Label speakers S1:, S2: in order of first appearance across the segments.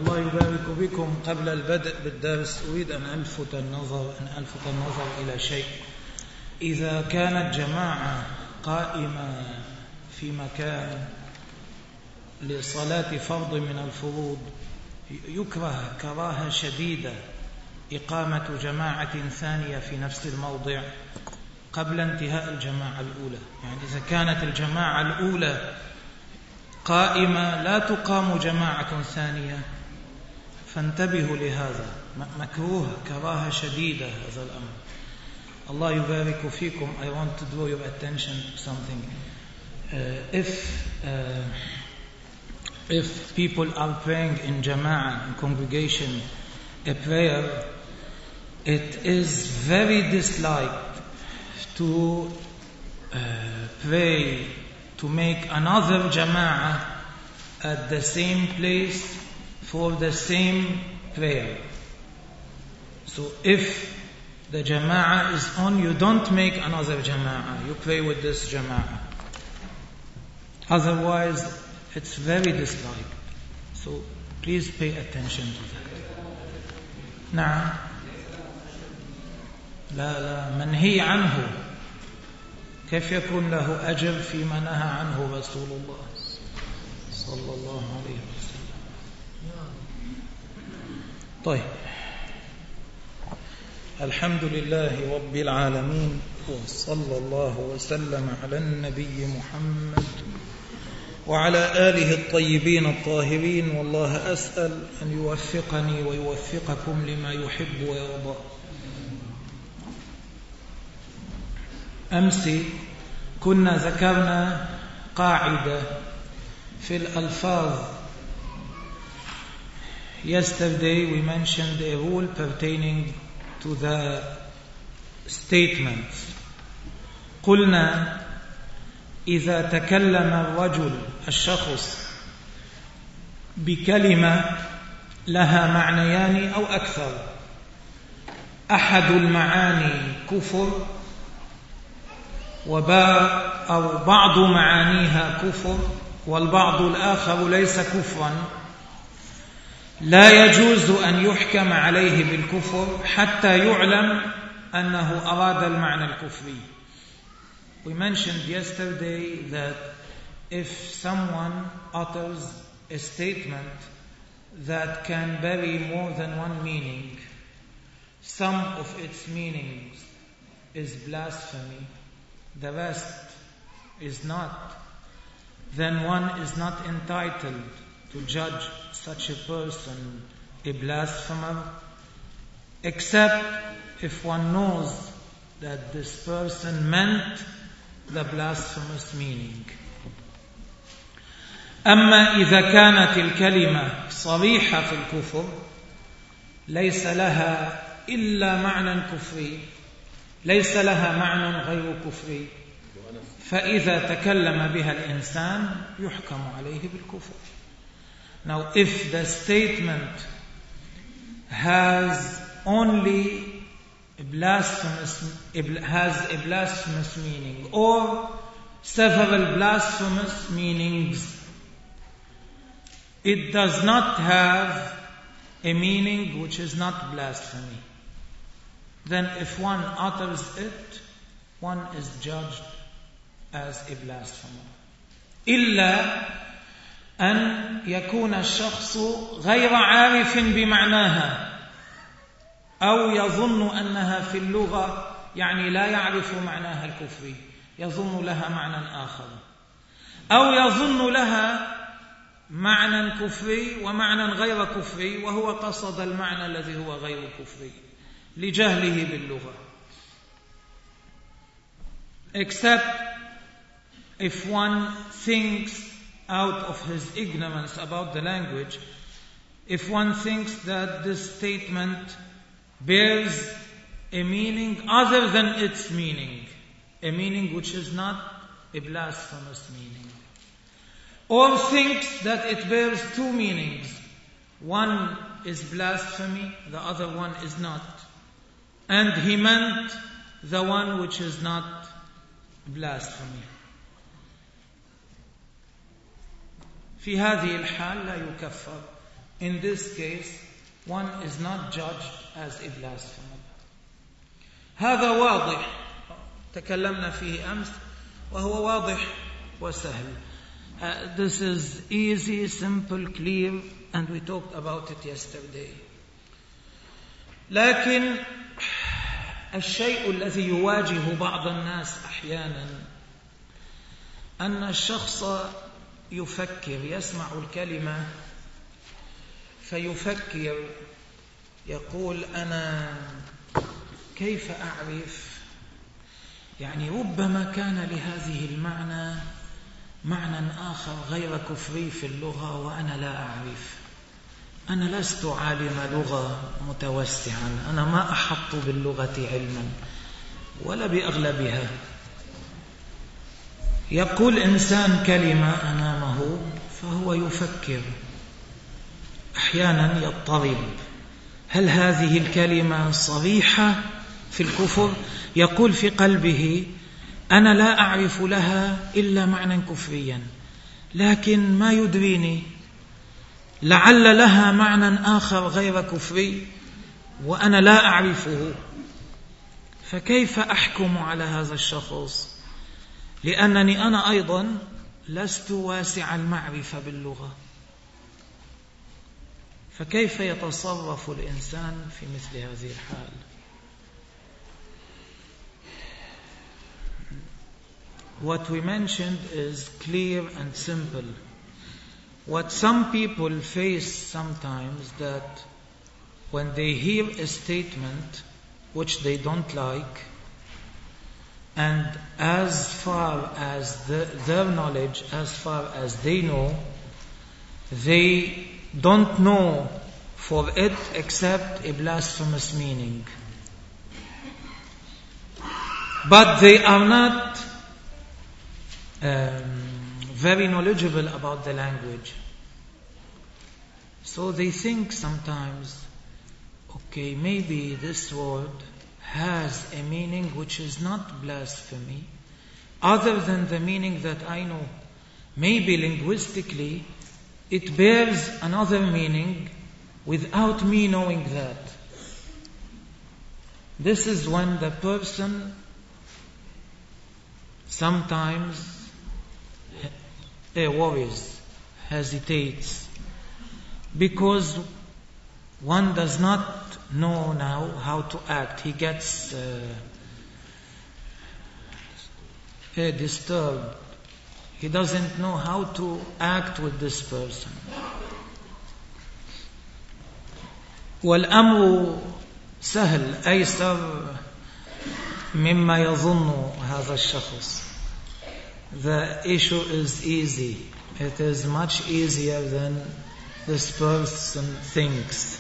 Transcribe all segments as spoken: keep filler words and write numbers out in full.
S1: الله يبارك بكم. قبل البدء بالدرس أريد أن ألفت النظر أن ألفت النظر إلى شيء. إذا كانت جماعة قائمة في مكان لصلاة فرض من الفروض، يكره كراهة شديدة إقامة جماعة ثانية في نفس الموضع قبل انتهاء الجماعة الأولى. يعني إذا كانت الجماعة الأولى قائمة لا تقام جماعة ثانية، فانتبهوا لهذا، مكروه كراهة شديدة هذا الأمر. الله يبارك فيكم. I want to draw your attention to something. Uh, if uh, if people are praying in jama'ah, in congregation, a prayer, it is very disliked to uh, pray, to make another jama'ah at the same place for the same prayer. So if the jama'ah is on, you don't make another jama'ah, you pray with this jama'ah. Otherwise, it's very disliked. So please pay attention to that. نعم. لا لا منهي عنه. كيف يكون له أجر فيما نهى عنه رسول الله صلى الله عليه وسلم؟ طيب، الحمد لله رب العالمين، وصلى الله وسلم على النبي محمد وعلى آله الطيبين الطاهرين. والله أسأل أن يوفقني ويوفقكم لما يحب ويرضى. أمس كنا ذكرنا قاعدة في الألفاظ. Yesterday we mentioned a rule pertaining to the statements. قلنا إذا تكلم الرجل الشخص بكلمة لها معنيان أو أكثر، أحد المعاني كفر وباء أو بعض معانيها كفر والبعض الآخر ليس كفرا، لا يجوز أن يحكم عليه بالكفر حتى يعلم أنه أراد المعنى الكفري. We mentioned yesterday that if someone utters a statement that can bury more than one meaning, some of its meanings is blasphemy, the rest is not, then one is not entitled to judge such a person a blasphemer, except if one knows that this person meant the blasphemous meaning. أما إذا كانت الكلمة صريحة في الكفر ليس لها إلا معنى كفري، ليس لها معنى غير كفري، فإذا تكلم بها الإنسان يحكم عليه بالكفر. Now, if the statement has only a blasphemous, has a blasphemous meaning or several blasphemous meanings, it does not have a meaning which is not blasphemy, then if one utters it, one is judged as a blasphemer. إلا أن يكون الشخص غير عارف بمعناها أو يظن أنها في اللغة، يعني لا يعرف معناها الكفري، يظن لها معنى آخر، أو يظن لها معنى كفري ومعنى غير كفري وهو قصد المعنى الذي هو غير كفري لجهله باللغة. Except if one thinks out of his ignorance about the language, if one thinks that this statement bears a meaning other than its meaning, a meaning which is not a blasphemous meaning, or thinks that it bears two meanings, one is blasphemy, the other one is not, and he meant the one which is not blasphemy, في هذه الحال لا يكفر in this case, one is not judged as a blasphemer. هذا واضح تكلمنا فيه أمس وهو واضح وسهل. Uh, this is easy, simple, clear, and we talked about it yesterday. لكن الشيء الذي يواجه بعض الناس أحيانا أن الشخص يفكر، يسمع الكلمة فيفكر، يقول أنا كيف أعرف؟ يعني ربما كان لهذه المعنى معنى آخر غير كفري في اللغة وأنا لا أعرف. أنا لست عالم لغة متوسعا، أنا ما أحط باللغة علما ولا بأغلبها. يقول إنسان كلمة أمامه فهو يفكر، أحيانا يضطرب، هل هذه الكلمة صريحة في الكفر؟ يقول في قلبه أنا لا أعرف لها إلا معنى كفريا، لكن ما يدريني لعل لها معنى آخر غير كفري وأنا لا أعرفه، فكيف أحكم على هذا الشخص؟ لأنني أنا أيضا لست واسع المعرفة باللغة. فكيف يتصرف الإنسان في مثل هذه الحال؟ What we mentioned is clear and simple. What some people face sometimes, that when they hear a statement which they don't like, and as far as the, their knowledge, as far as they know, they don't know for it except a blasphemous meaning. But they are not um, very knowledgeable about the language. So they think sometimes, okay, maybe this word has a meaning which is not blasphemy, other than the meaning that I know. Maybe linguistically it bears another meaning without me knowing that. This is when the person sometimes uh, worries, hesitates, because one does not know now how to act. He gets uh, uh, disturbed. He doesn't know how to act with this person. والأمر سهل أيسر مما يظن هذا الشخص. The issue is easy. It is much easier than this person thinks.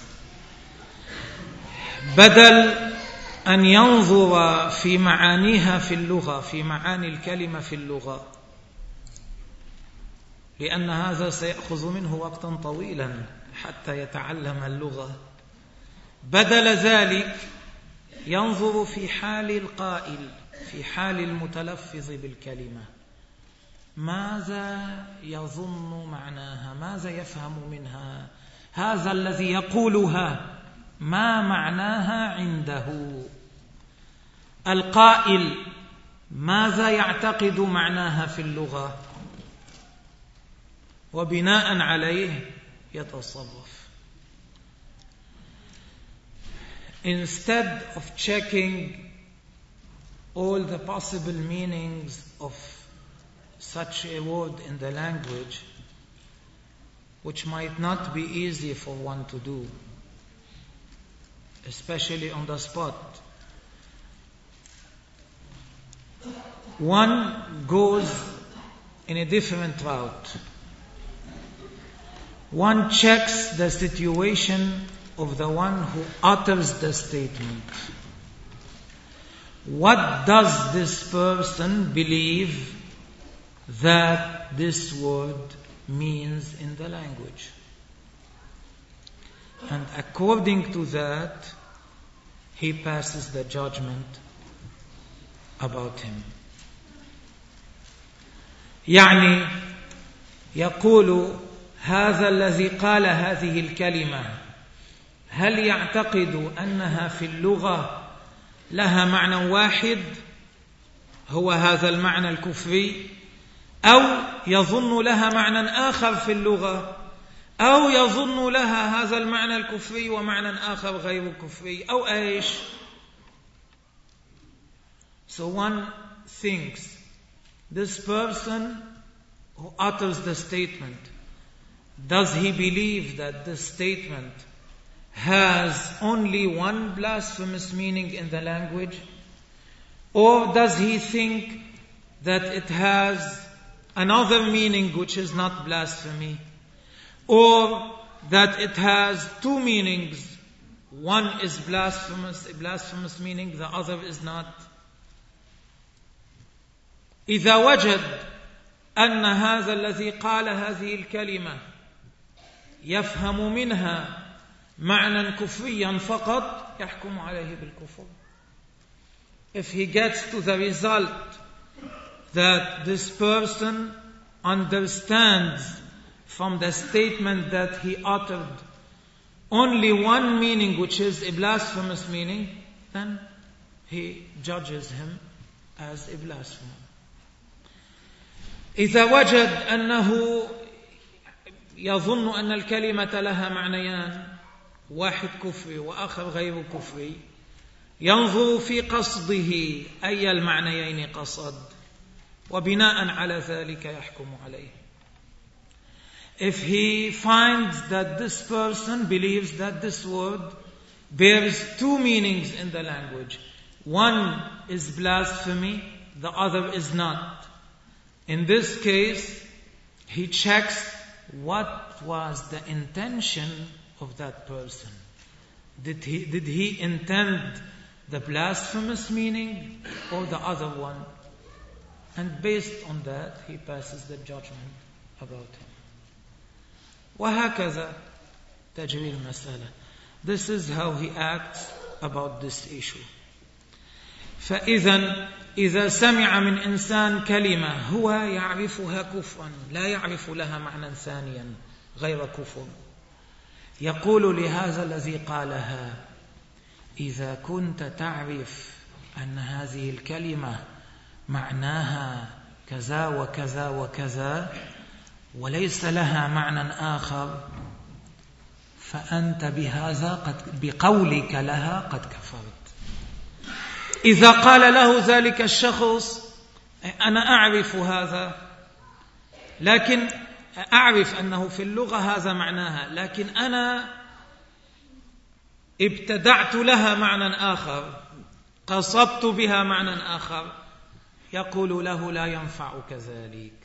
S1: بدل أن ينظر في معانيها في اللغة، في معاني الكلمة في اللغة، لأن هذا سيأخذ منه وقتا طويلا حتى يتعلم اللغة. بدل ذلك ينظر في حال القائل، في حال المتلفظ بالكلمة، ماذا يظن معناها، ماذا يفهم منها، هذا الذي يقولها ما معناها عنده، القائل ماذا يعتقد معناها في اللغة، وبناء عليه يتصرف. Instead of checking all the possible meanings of such a word in the language, which might not be easy for one to do, especially on the spot, one goes in a different route. One checks the situation of the one who utters the statement. What does this person believe that this word means in the language? And according to that, he passes the judgment about him. يعني يقول هذا الذي قال هذه الكلمة هل يعتقد أنها في اللغة لها معنى واحد هو هذا المعنى الكفري، أو يظن لها معنى آخر في اللغة، أو يظن لها هذا المعنى الكفري ومعنى آخر غير الكفري، أو إيش؟ So one thinks this person who utters the statement, does he believe that this statement has only one blasphemous meaning in the language, or does he think that it has another meaning which is not blasphemy, or that it has two meanings, one is blasphemous, a blasphemous meaning, the other is not? إذا وجد أن هذا الذي قال هذه الكلمة يفهم منها معنى كفريا فقط يحكم عليه بالكفر. If he gets to the result that this person understands from the statement that he uttered only one meaning, which is a blasphemous meaning, then he judges him as a blasphemer. إذا وجد أنه يظن أن الكلمة لها معنيان، واحد كفري وآخر غير كفري، ينظر في قصده أي المعنيين قصد، وبناء على ذلك يحكم عليه. If he finds that this person believes that this word bears two meanings in the language, one is blasphemy, the other is not, in this case he checks what was the intention of that person. Did he, did he intend the blasphemous meaning or the other one? And based on that he passes the judgment about him. وهكذا تجري المسألة. This is how he acts about this issue. فإذا إذا سمع من إنسان كلمة هو يعرفها كفرا لا يعرف لها معنى ثانيا غير كفر، يقول لهذا الذي قالها: إذا كنت تعرف أن هذه الكلمة معناها كذا وكذا وكذا وليس لها معنى آخر، فأنت بهذا قد بقولك لها قد كفرت. إذا قال له ذلك الشخص: أنا أعرف هذا، لكن أعرف أنه في اللغة هذا معناها، لكن أنا ابتدعت لها معنى آخر، قصدت بها معنى آخر، يقول له: لا ينفعك ذلك.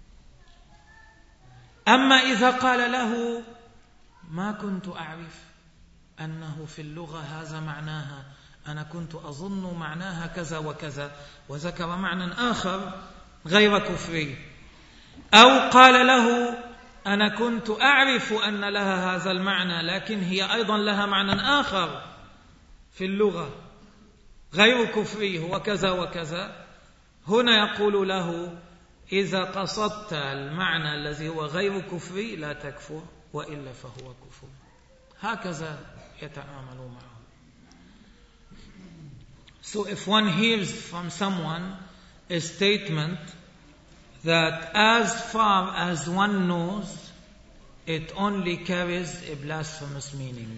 S1: أما إذا قال له: ما كنت أعرف أنه في اللغة هذا معناها، أنا كنت أظن معناها كذا وكذا، وذكر معنى آخر غير كفري، أو قال له: أنا كنت أعرف أن لها هذا المعنى، لكن هي أيضا لها معنى آخر في اللغة غير كفري هو كذا وكذا، هنا يقول له: إذا قصدت المعنى الذي هو غير كفري لا تكفر، وإلا فهو كفر. هكذا يتعامل معه. So if one hears from someone a statement that as far as one knows it only carries a blasphemous meaning,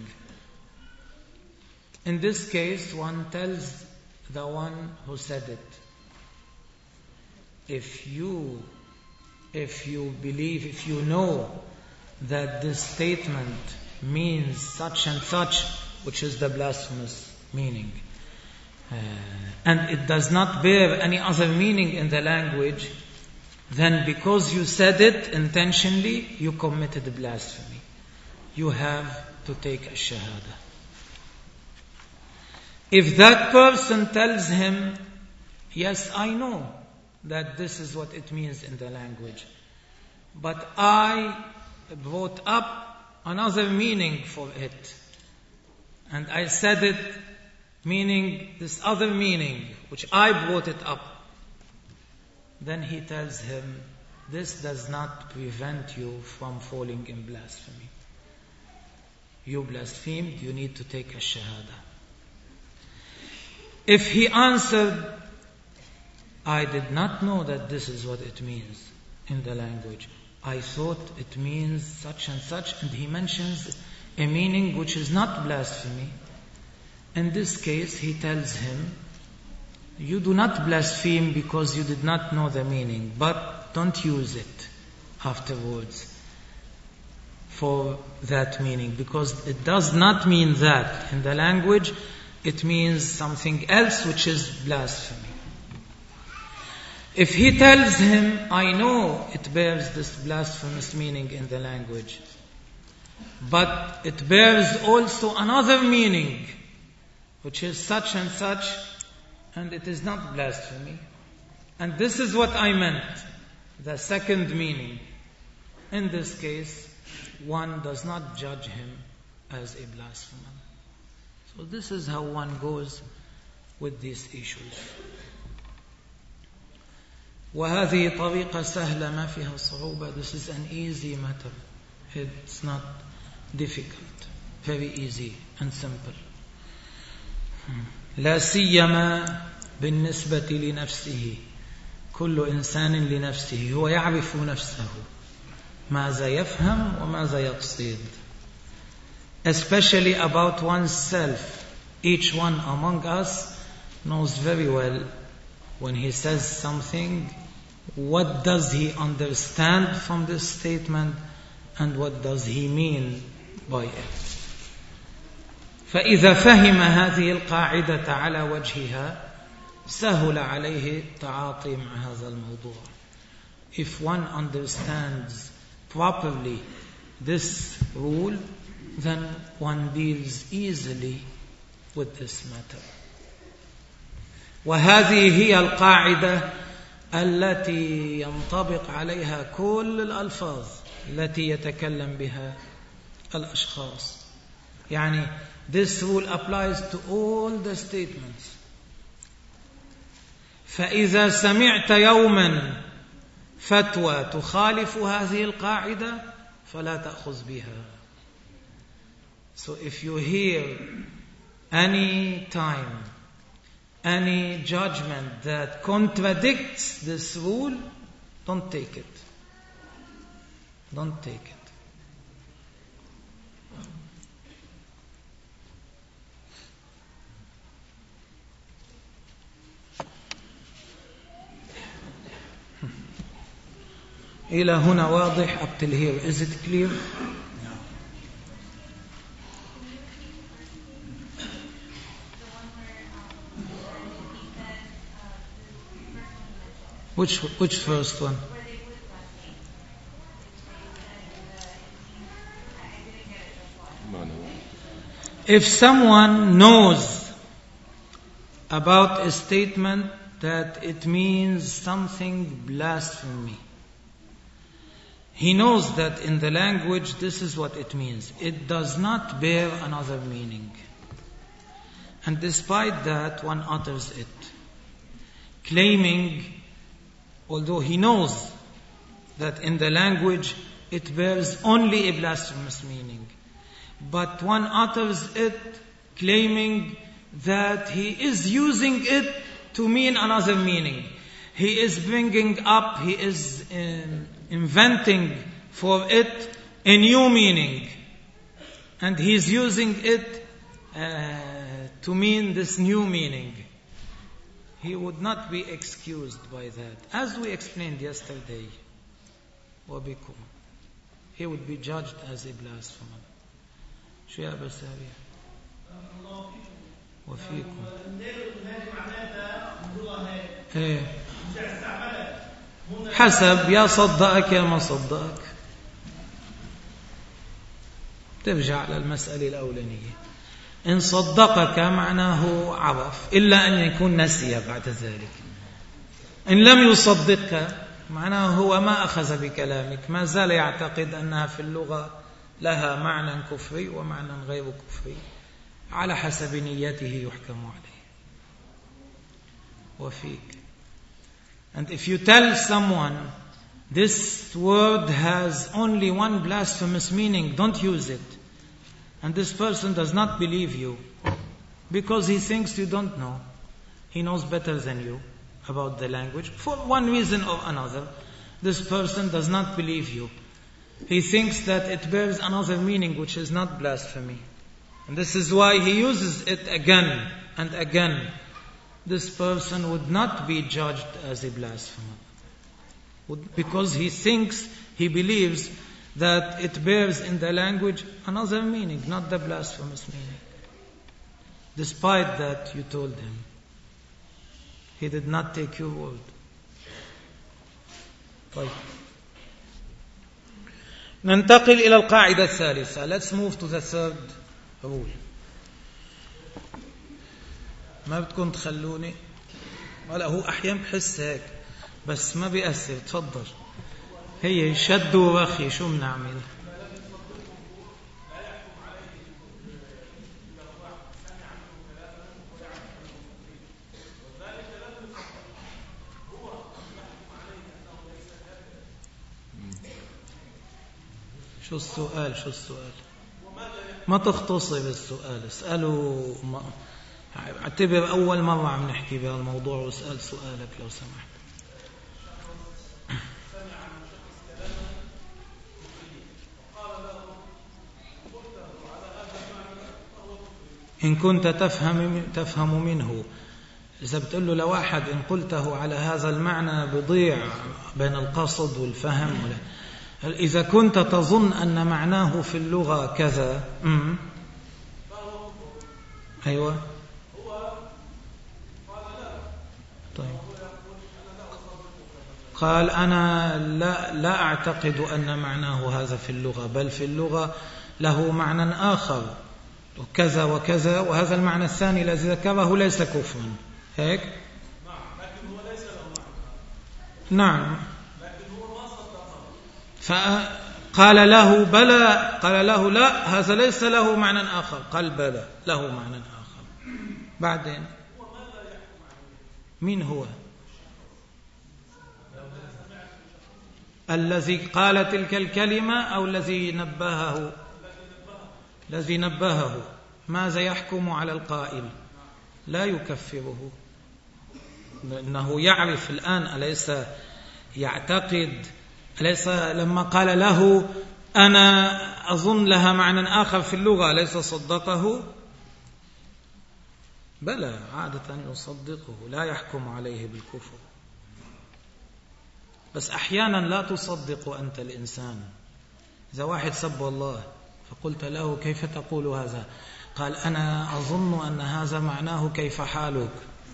S1: in this case one tells the one who said it, if you if you believe, if you know that this statement means such and such, which is the blasphemous meaning, uh, and it does not bear any other meaning in the language, then because you said it intentionally, you committed blasphemy. You have to take a shahada. If that person tells him, yes, I know that this is what it means in the language, but I brought up another meaning for it, and I said it meaning this other meaning which I brought it up, then he tells him, this does not prevent you from falling in blasphemy. You blasphemed, you need to take a shahada. If he answered, I did not know that this is what it means in the language. I thought it means such and such, and he mentions a meaning which is not blasphemy. In this case, he tells him, you do not blaspheme because you did not know the meaning, but don't use it afterwards for that meaning, because it does not mean that. In the language, it means something else which is blasphemy. If he tells him, I know it bears this blasphemous meaning in the language, but it bears also another meaning, which is such and such, and it is not blasphemy. And this is what I meant, the second meaning. In this case, one does not judge him as a blasphemer. So this is how one goes with these issues. وهذه طريقة سهلة ما فيها صعوبة. This is an easy matter. It's not difficult. Very easy and simple. لا سيما بالنسبة لنفسه. كل إنسان لنفسه. هو يعرف نفسه. ماذا يفهم وماذا يقصد. Especially about oneself. Each one among us knows very well when he says something, what does he understand from this statement and what does he mean by it. فإذا فهم هذه القاعدة على وجهها سهل عليه التعاطي مع هذا الموضوع. If one understands properly this rule, then one deals easily with this matter. وهذه هي القاعدة التي ينطبق عليها كل الألفاظ التي يتكلم بها الأشخاص. يعني this rule applies to all the statements. فإذا سمعت يوما فتوى تخالف هذه القاعدة فلا تأخذ بها. So if you hear any time any judgment that contradicts this rule, don't take it. Don't take it. إلى هنا واضح up till here. Is it clear? Which which first one? If someone knows about a statement that it means something blasphemy, he knows that in the language this is what it means. It does not bear another meaning. And despite that, one utters it, claiming, although he knows that in the language it bears only a blasphemous meaning, but one utters it claiming that he is using it to mean another meaning. He is bringing up, he is um, inventing for it a new meaning, and he is using it uh, to mean this new meaning. He would not be excused by that. As we explained yesterday, وَبِكُمْ, he would be judged as a blasphemer. شو يا أبا سارية؟ وفيكم. إيه. حسب يا صدقك يا ما صدقك. ترجع على المسألة الأولانية. إن صدقك معناه عرف إلا أن يكون نسي بعد ذلك. إن لم يصدقك معناه هو ما أخذ بكلامك، ما زال يعتقد أنها في اللغة لها معنى كفري ومعنى غير كفري، على حسب نيته يحكم عليه. وفيك. And if you tell someone this word has only one blasphemous meaning, don't use it. And this person does not believe you because he thinks you don't know. He knows better than you about the language. For one reason or another, this person does not believe you. He thinks that it bears another meaning which is not blasphemy. And this is why he uses it again and again. This person would not be judged as a blasphemer because he thinks, he believes that it bears in the language another meaning, not the blasphemous meaning. Despite that, you told him. He did not take your word. طيب. ننتقل إلى القاعدة الثالثة. Let's move to the third rule. ما بدكم تخلوني؟ ولا هو أحيانا بحس هيك بس ما بيأثر. تفضل. هي شد ورخي شو بنعمل؟ شو السؤال شو السؤال ما تختصي بالسؤال اسألوا ما... اعتبر أول مرة عم نحكي بهالموضوع واسأل سؤالك لو سمحت. إن كنت تفهم تفهم منه. إذا بتقول له لواحد إن قلته على هذا المعنى بضيع بين القصد والفهم ولا. إذا كنت تظن أن معناه في اللغة كذا أمم. أيوة طيب. قال أنا لا, لا أعتقد أن معناه هذا في اللغة بل في اللغة له معنى آخر وكذا وكذا وهذا المعنى الثاني الذي ذكره ليس كفرا هيك. نعم فقال له بلى قال له لا هذا ليس له معنى آخر قال بلى له معنى آخر. بعدين مين هو الذي قال تلك الكلمة أو الذي نبهه الذي نبهه؟ ماذا يحكم على القائل؟ لا يكفره لأنه يعرف الآن أليس يعتقد أليس لما قال له أنا أظن لها معنى آخر في اللغة ليس صدقه؟ بلى عادة يصدقه لا يحكم عليه بالكفر. بس أحيانا لا تصدق أنت الإنسان. إذا واحد سب الله فقلت له كيف تقول هذا؟ قال أنا أظن أن هذا معناه كيف حالك؟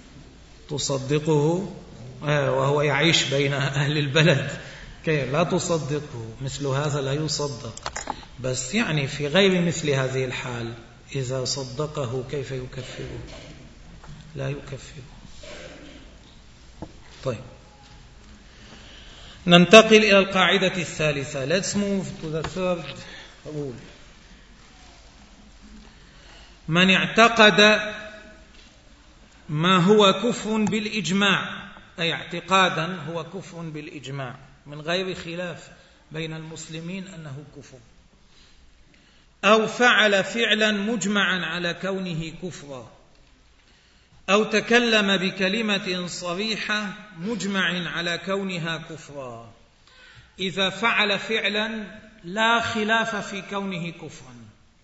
S1: تصدقه وهو يعيش بين أهل البلد؟ كيف لا تصدقه؟ مثل هذا لا يصدق. بس يعني في غير مثل هذه الحال إذا صدقه كيف يكفره؟ لا يكفره. طيب ننتقل إلى القاعدة الثالثة. Let's move to the third rule. من اعتقد ما هو كفر بالإجماع أي اعتقادا هو كفر بالإجماع من غير خلاف بين المسلمين أنه كفر أو فعل فعلا مجمعا على كونه كفرا أو تكلم بكلمة صريحة مجمع على كونها كفرا. إذا فعل فعلا لا خلاف في كونه كفرا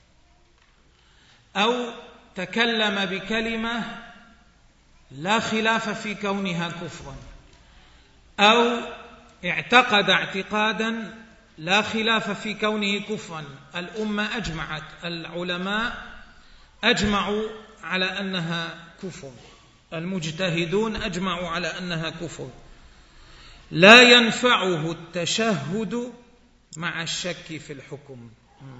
S1: أو تكلم بكلمة لا خلاف في كونها كفرا أو اعتقد اعتقادا لا خلاف في كونه كفرا. الأمة أجمعت العلماء أجمعوا على أنها كفر المجتهدون أجمعوا على أنها كفر لا ينفعه التشهد مع الشك في الحكم.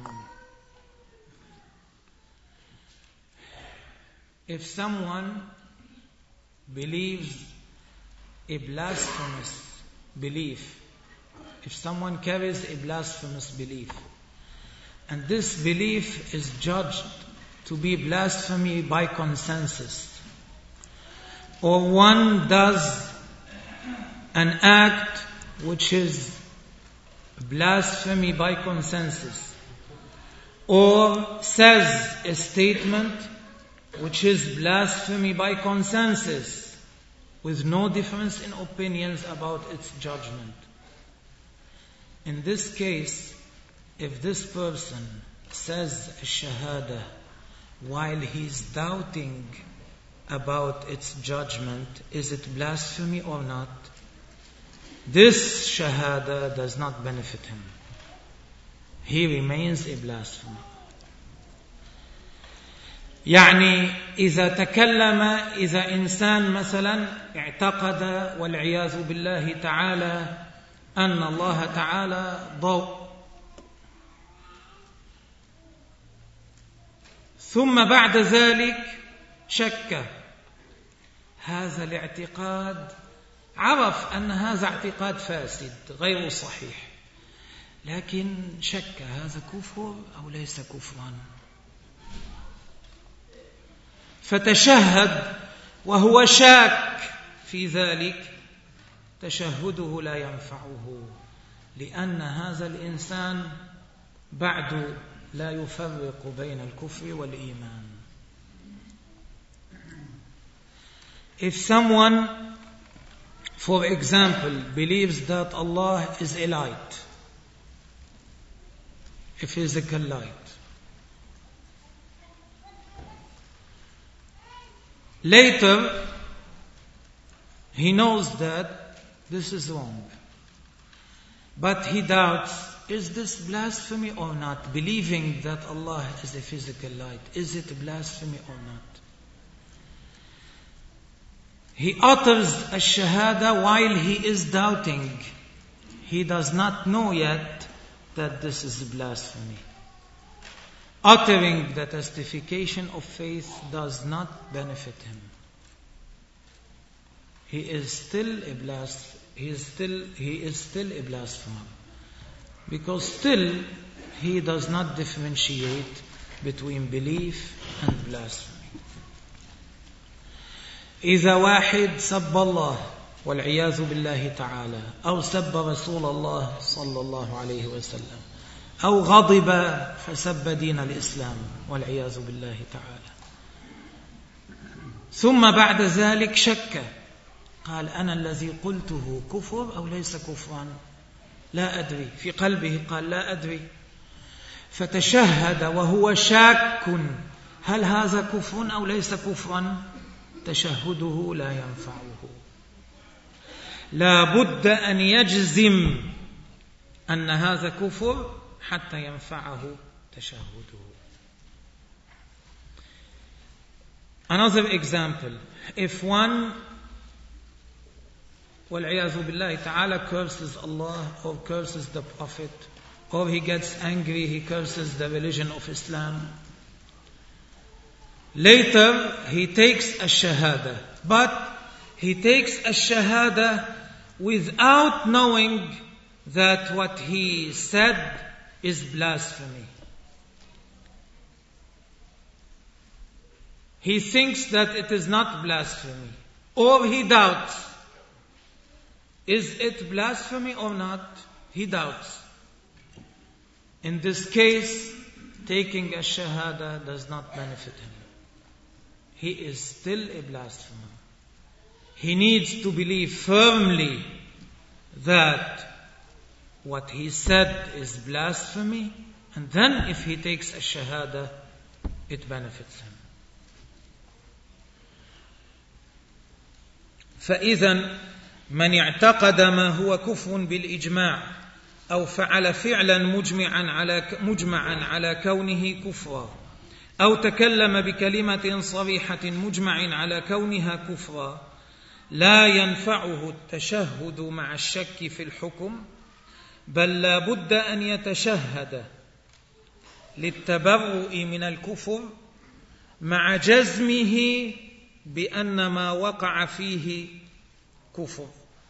S1: If someone believes a blasphemous belief, if someone carries a blasphemous belief, and this belief is judged to be blasphemy by consensus, or one does an act which is blasphemy by consensus, or says a statement which is blasphemy by consensus, with no difference in opinions about its judgment. In this case, if this person says a shahada while he's doubting about its judgment, is it blasphemy or not? This shahada does not benefit him. He remains a blasphemer. يعني إذا تكلم إذا إنسان مثلا اعتقد والعياذ بالله تعالى أن الله تعالى ضوء، ثم بعد ذلك شك، هذا الاعتقاد عرف أن هذا اعتقاد فاسد غير صحيح، لكن شك هذا كفر أو ليس كفرا، فتشهد وهو شاك في ذلك، تشهده لا ينفعه، لأن هذا الإنسان بعد لا يفرق بين الكفر والإيمان. If someone, for example, believes that Allah is a light, a physical light, later he knows that this is wrong, but he doubts, is this blasphemy or not? Believing that Allah is a physical light, is it blasphemy or not? He utters a shahada while he is doubting. He does not know yet that this is blasphemy. Uttering the testification of faith does not benefit him. He is still a blas- he is still he is still a blasphemer, because still he does not differentiate between belief and blasphemy. إذا واحد سب الله والعياذ بالله تعالى، أو سب رسول الله صلى الله عليه وسلم، أو غضب فسب دين الإسلام والعياذ بالله تعالى، ثم بعد ذلك شك، قال أنا الذي قلته كفر أو ليس كفرا، لا أدري، في قلبه قال لا أدري، فتشهد وهو شاك هل هذا كفر أو ليس كفرا، تشهده لا ينفعه. لا بد أن يجزم أن هذا كفر حتى ينفعه تشهده. Another example, if one والعياذ بالله تعالى curses Allah or curses the Prophet, or he gets angry, he curses the religion of Islam, later he takes a shahada, but he takes a shahada without knowing that what he said is blasphemy. He thinks that it is not blasphemy, or he doubts, is it blasphemy or not? He doubts. In this case, taking a shahada does not benefit him. He is still a blasphemer. He needs to believe firmly that what he said is blasphemy, and then if he takes a shahada, it benefits him. فإذا من اعتقد ما هو كفر بالإجماع أو فعل فعلا مجمعا على مجمعا على كونه كفرا، أو تكلم بكلمة صريحة مجمع على كونها كفرا، لا ينفعه التشهد مع الشك في الحكم، بل لا بد أن يتشهد للتبرؤ من الكفر مع جزمه بأن ما وقع فيه كفر،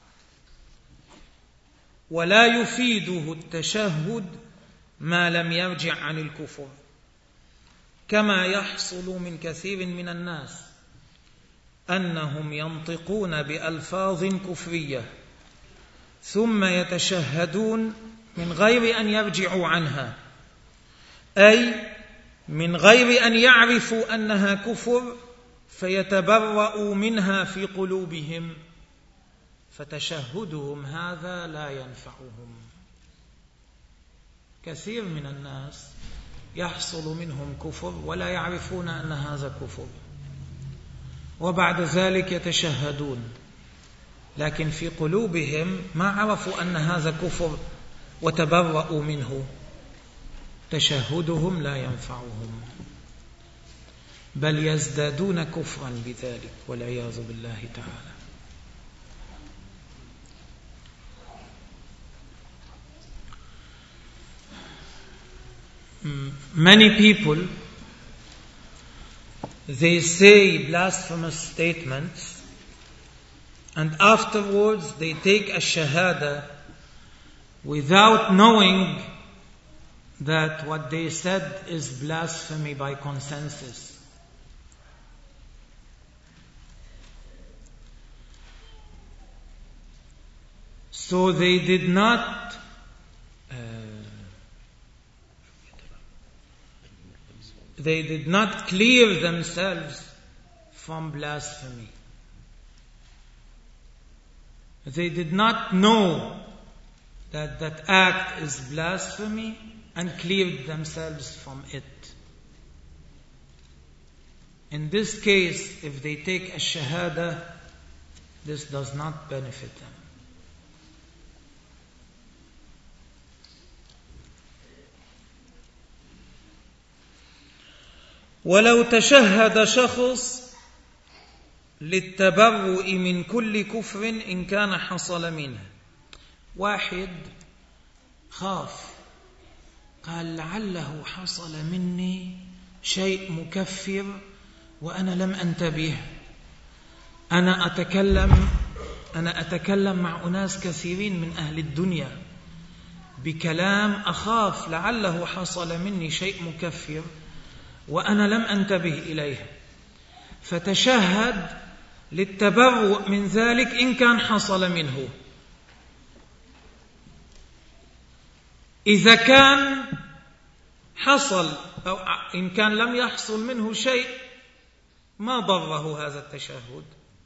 S1: ولا يفيده التشهد ما لم يرجع عن الكفر، كما يحصل من كثير من الناس أنهم ينطقون بألفاظ كفرية ثم يتشهدون من غير أن يرجعوا عنها، أي من غير أن يعرفوا أنها كفر فيتبرؤوا منها في قلوبهم، فتشهدهم هذا لا ينفعهم. كثير من الناس يحصل منهم كفر ولا يعرفون أن هذا كفر، وبعد ذلك يتشهدون، لكن في قلوبهم ما عرفوا أن هذا كفر وتبرؤوا منه، تشهدهم لا ينفعهم، بل يزدادون كفرا بذلك والعياذ بالله تعالى. Many people, they say blasphemous statements and afterwards they take a shahada without knowing that what they said is blasphemy by consensus. So they did not uh, they did not clear themselves from blasphemy. They did not know that that act is blasphemy and cleared themselves from it. In this case, if they take a shahada, this does not benefit them. ولو تشهد شخص للتبرؤ من كل كفر إن كان حصل منه. واحد خاف، قال لعله حصل مني شيء مكفر وأنا لم أنتبه. أنا أتكلم أنا أتكلم مع أناس كثيرين من أهل الدنيا بكلام أخاف لعله حصل مني شيء مكفر وأنا لم أنتبه إليه، فتشهد للتبرؤ من ذلك إن كان حصل منه. إذا كان حصل أو إن كان لم يحصل منه شيء ما ضره هذا التشهد،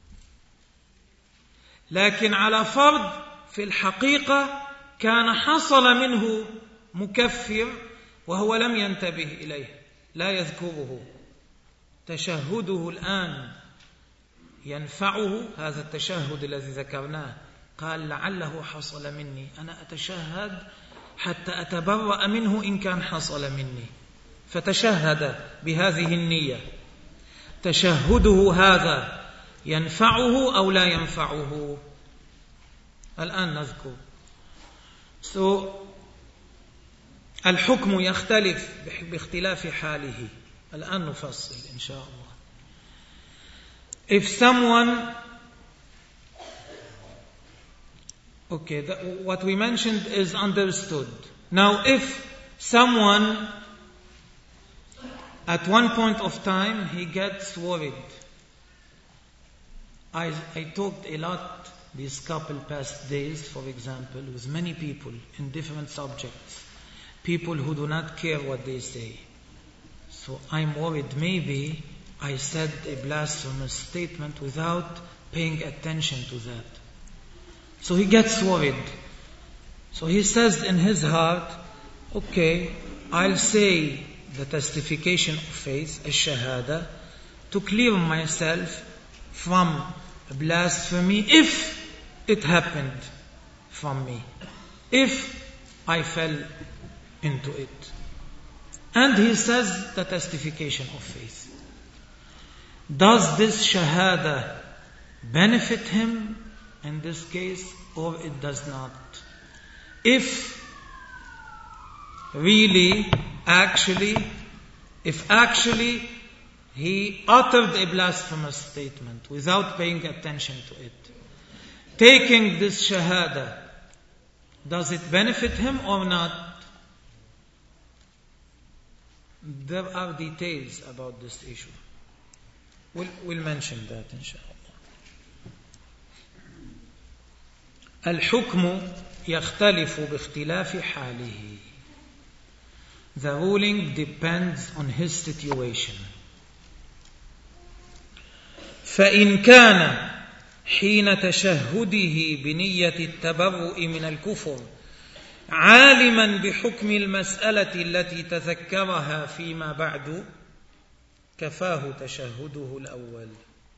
S1: لكن على فرض في الحقيقة كان حصل منه مكفر وهو لم ينتبه إليه، لا يذكره، تشهده الآن ينفعه هذا التشهد الذي ذكرناه. قال لعله حصل مني، أنا أتشهد حتى أتبرأ منه إن كان حصل مني، فتشهد بهذه النية. تشهده هذا ينفعه أو لا ينفعه؟ الآن نذكر. so, الحكم يختلف باختلاف حاله. الآن نفصل إن شاء الله. If someone okay, the, what we mentioned is understood. Now if someone at one point of time he gets worried. I, I talked a lot these couple past days, for example, with many people in different subjects. People who do not care what they say. So I'm worried maybe I said a blasphemous statement without paying attention to that. So he gets worried. So he says in his heart, okay, I'll say the testification of faith, ash-shahada, to clear myself from blasphemy if it happened from me, if I fell into it. And he says the testification of faith. Does this shahada benefit him in this case or it does not? If really, actually, if actually he uttered a blasphemous statement without paying attention to it, taking this shahada, does it benefit him or not? There are details about this issue. We'll, we'll mention that inshallah. الحكم يختلف باختلاف حاله. The ruling depends on his situation. فإن كان حين تشهده بنية التبرؤ من الكفر عالما بحكم المسألة التي تذكرها فيما بعد كفاه تشهده الأول،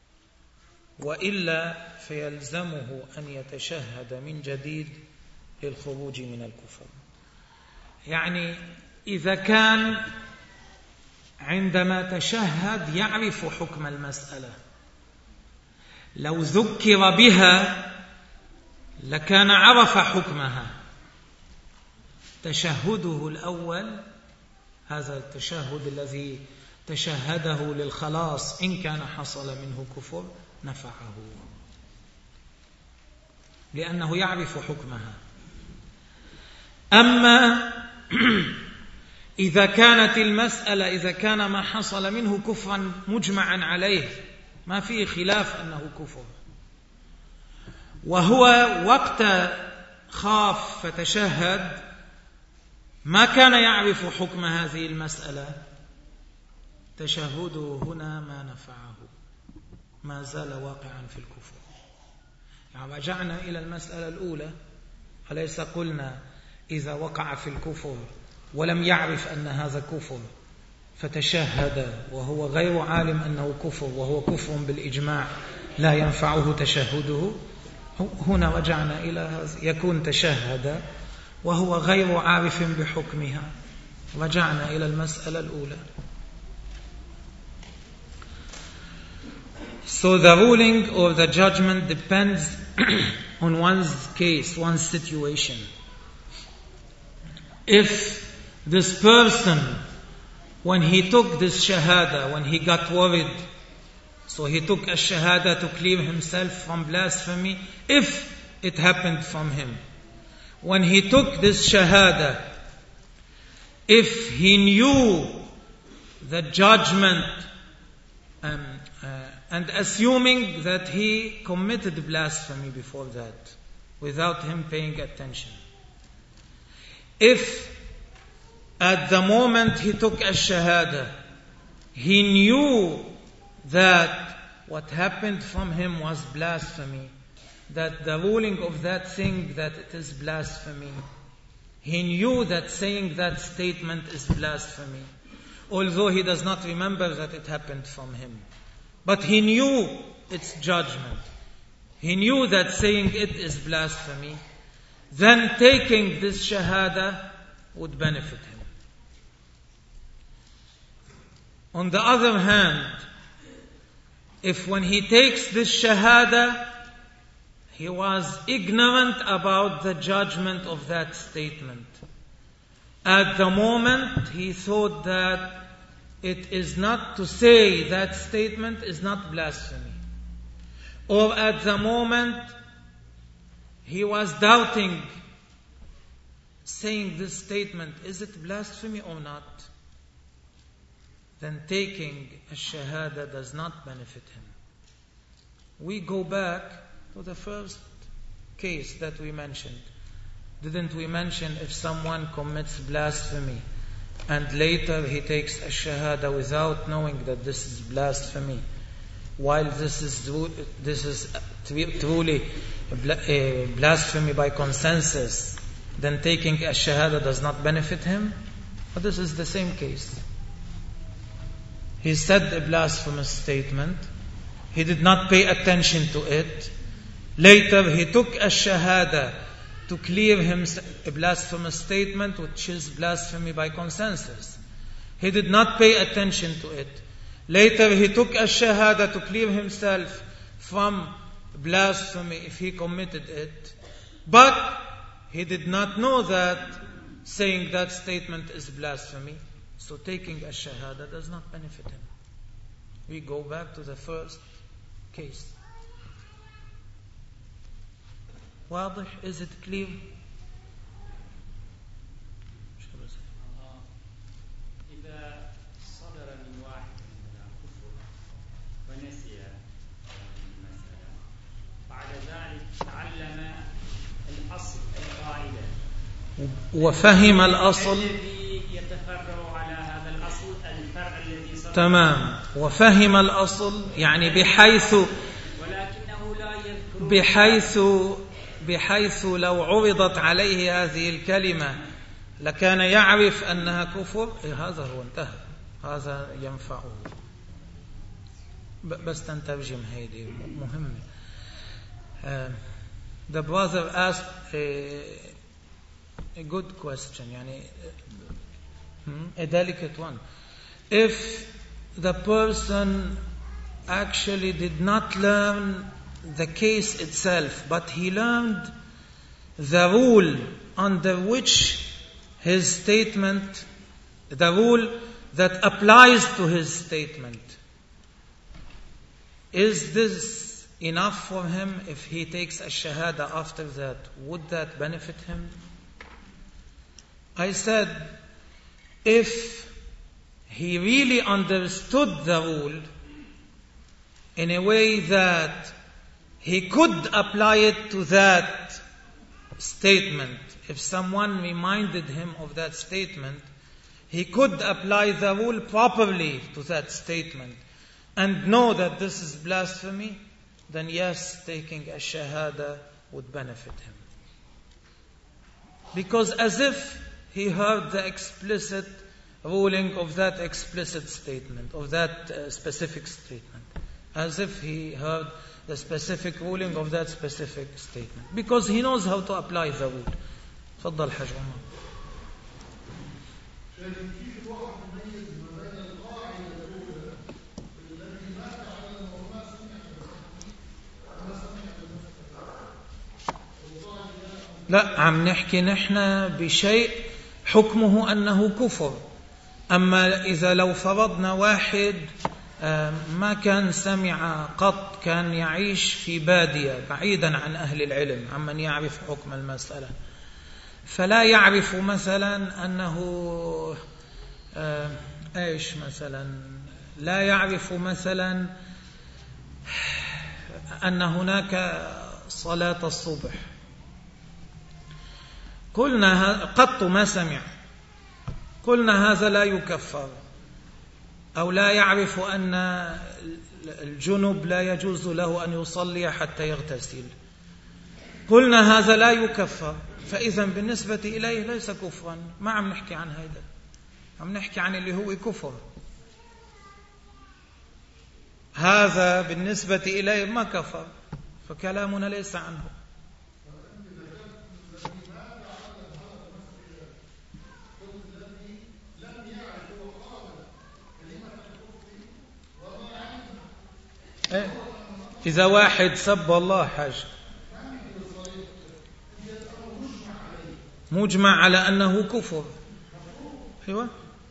S1: وإلا فيلزمه أن يتشهد من جديد للخروج من الكفر. يعني إذا كان عندما تشهد يعرف حكم المسألة، لو ذكر بها لكان عرف حكمها. تشهده الأول، هذا التشهد الذي تشهده للخلاص إن كان حصل منه كفر، نفعه لأنه يعرف حكمها. أما إذا كانت المسألة إذا كان ما حصل منه كفرا مجمعا عليه، ما فيه خلاف أنه كفر، وهو وقت خاف فتشهد ما كان يعرف حكم هذه المسألة، تشهده هنا ما نفعه، ما زال واقعا في الكفر. يعني رجعنا إلى المسألة الأولى، أليس قلنا إذا وقع في الكفر ولم يعرف أن هذا كفر فتشهد وهو غير عالم أنه كفر وهو كفر بالإجماع لا ينفعه تشهده؟ هنا رجعنا إلى هذا، يكون تشهد وهو غير عارف بحكمها. رجعنا إلى المسألة الأولى. So the ruling or the judgment depends on one's case, one's situation. If this person, when he took this shahada, when he got worried, so he took a shahada to clear himself from blasphemy, if it happened from him, when he took this shahada, if he knew the judgment um, uh, and assuming that he committed blasphemy before that without him paying attention, if at the moment he took a shahada he knew that what happened from him was blasphemy, that the ruling of that thing that it is blasphemy, he knew that saying that statement is blasphemy, although he does not remember that it happened from him, but he knew its judgment, he knew that saying it is blasphemy, then taking this shahada would benefit him. On the other hand, if when he takes this shahada he was ignorant about the judgment of that statement, at the moment he thought that it is not to say that statement is not blasphemy, or at the moment he was doubting saying this statement, is it blasphemy or not, then taking a shahada does not benefit him. We go back to the first case that we mentioned. Didn't we mention if someone commits blasphemy and later he takes a shahada without knowing that this is blasphemy, while this is this is truly blasphemy by consensus, then taking a shahada does not benefit him? But this is the same case. He said a blasphemous statement, he did not pay attention to it, later he took a shahada to clear him a blasphemous statement which is blasphemy by consensus. He did not pay attention to it. Later he took a shahada to clear himself from blasphemy if he committed it, but he did not know that saying that statement is blasphemy, so taking a shahada does not benefit him. We go back to the first case. واضح? Is it clear?
S2: إذا صدر من واحد من الكفر ونسي المسألة، بعد ذلك تعلم
S1: وفهم الأصل
S2: الذي يتفرع على هذا الأصل الفرع الذي صار
S1: تمام، وفهم الأصل يعني بحيث
S2: ولكنه لا يذكر
S1: بحيث بحيث لو عرضت عليه هذه الكلمة لكان يعرف أنها كفر. إيه هذا هو، انتهى، هذا ينفعه. بس تنترجم هيدي مهمة. uh, The brother asked a, a good question, يعني a delicate one. If the person actually did not learn the case itself, but he learned the rule under which his statement, the rule that applies to his statement, is this enough for him? If he takes a shahada after that, would that benefit him? I said, if he really understood the rule in a way that he could apply it to that statement, if someone reminded him of that statement, he could apply the rule properly to that statement and know that this is blasphemy, then yes, taking a shahada would benefit him. Because as if he heard the explicit ruling of that explicit statement, of that uh, specific statement. As if he heard the specific ruling of that specific statement. Because he knows how to apply the rule. تفضل حاج عمر. لا، عم نحكي نحن بشيء حكمه أنه كفر. أما إذا لو فرضنا واحد ما كان سمع قط، كان يعيش في بادية بعيدا عن أهل العلم عمن يعرف حكم المسألة، فلا يعرف مثلا أنه إيش مثلا لا يعرف مثلا أن هناك صلاة الصبح، قلنا قط ما سمع، قلنا هذا لا يكفر. أو لا يعرف أن الجنب لا يجوز له أن يصلي حتى يغتسل، قلنا هذا لا يكفر. فإذا بالنسبة إليه ليس كفرا. ما عم نحكي عن هذا، عم نحكي عن اللي هو كفر. هذا بالنسبة إليه ما كفر، فكلامنا ليس عنه. إذا واحد سب الله حاج مجمع على أنه كفر. أيوة.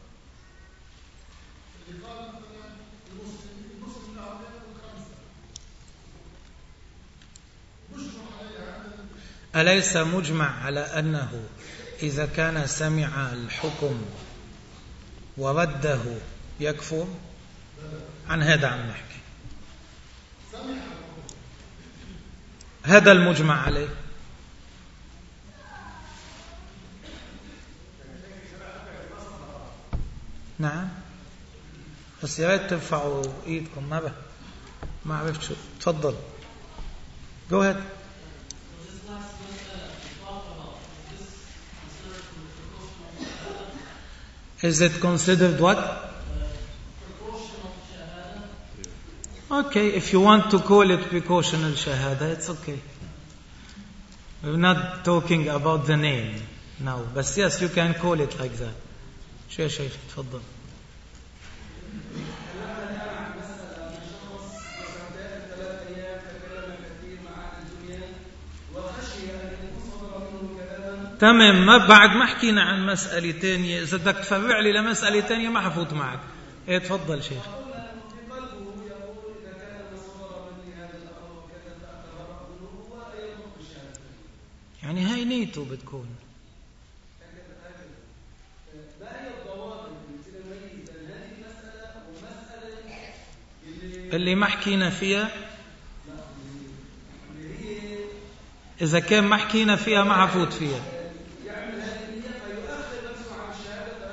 S1: أليس مجمع على أنه إذا كان سمع الحكم ورده يكفر؟ عن هذا عم نحكي، هذا المجمع عليه. نعم، بس يا ريت ترفعوا ايدكم. ما به ما عرفت شو. تفضل. Go ahead. Is it considered what? Okay, if you want to call it precautional shahada, it's okay. We're not talking about the name now, but yes, you can call it like that. شو يا شيخ؟ تفضل. تمام. ما بعد ما حكينا عن مسألة تانية. إذا بدك تفرع لي لمسألة تانية ما حفوت معك. إيه تفضل شيخ. يعني هاي نيته بتكون. اللي ما حكينا فيها، إذا كان ما حكينا فيها ما حفوت فيها.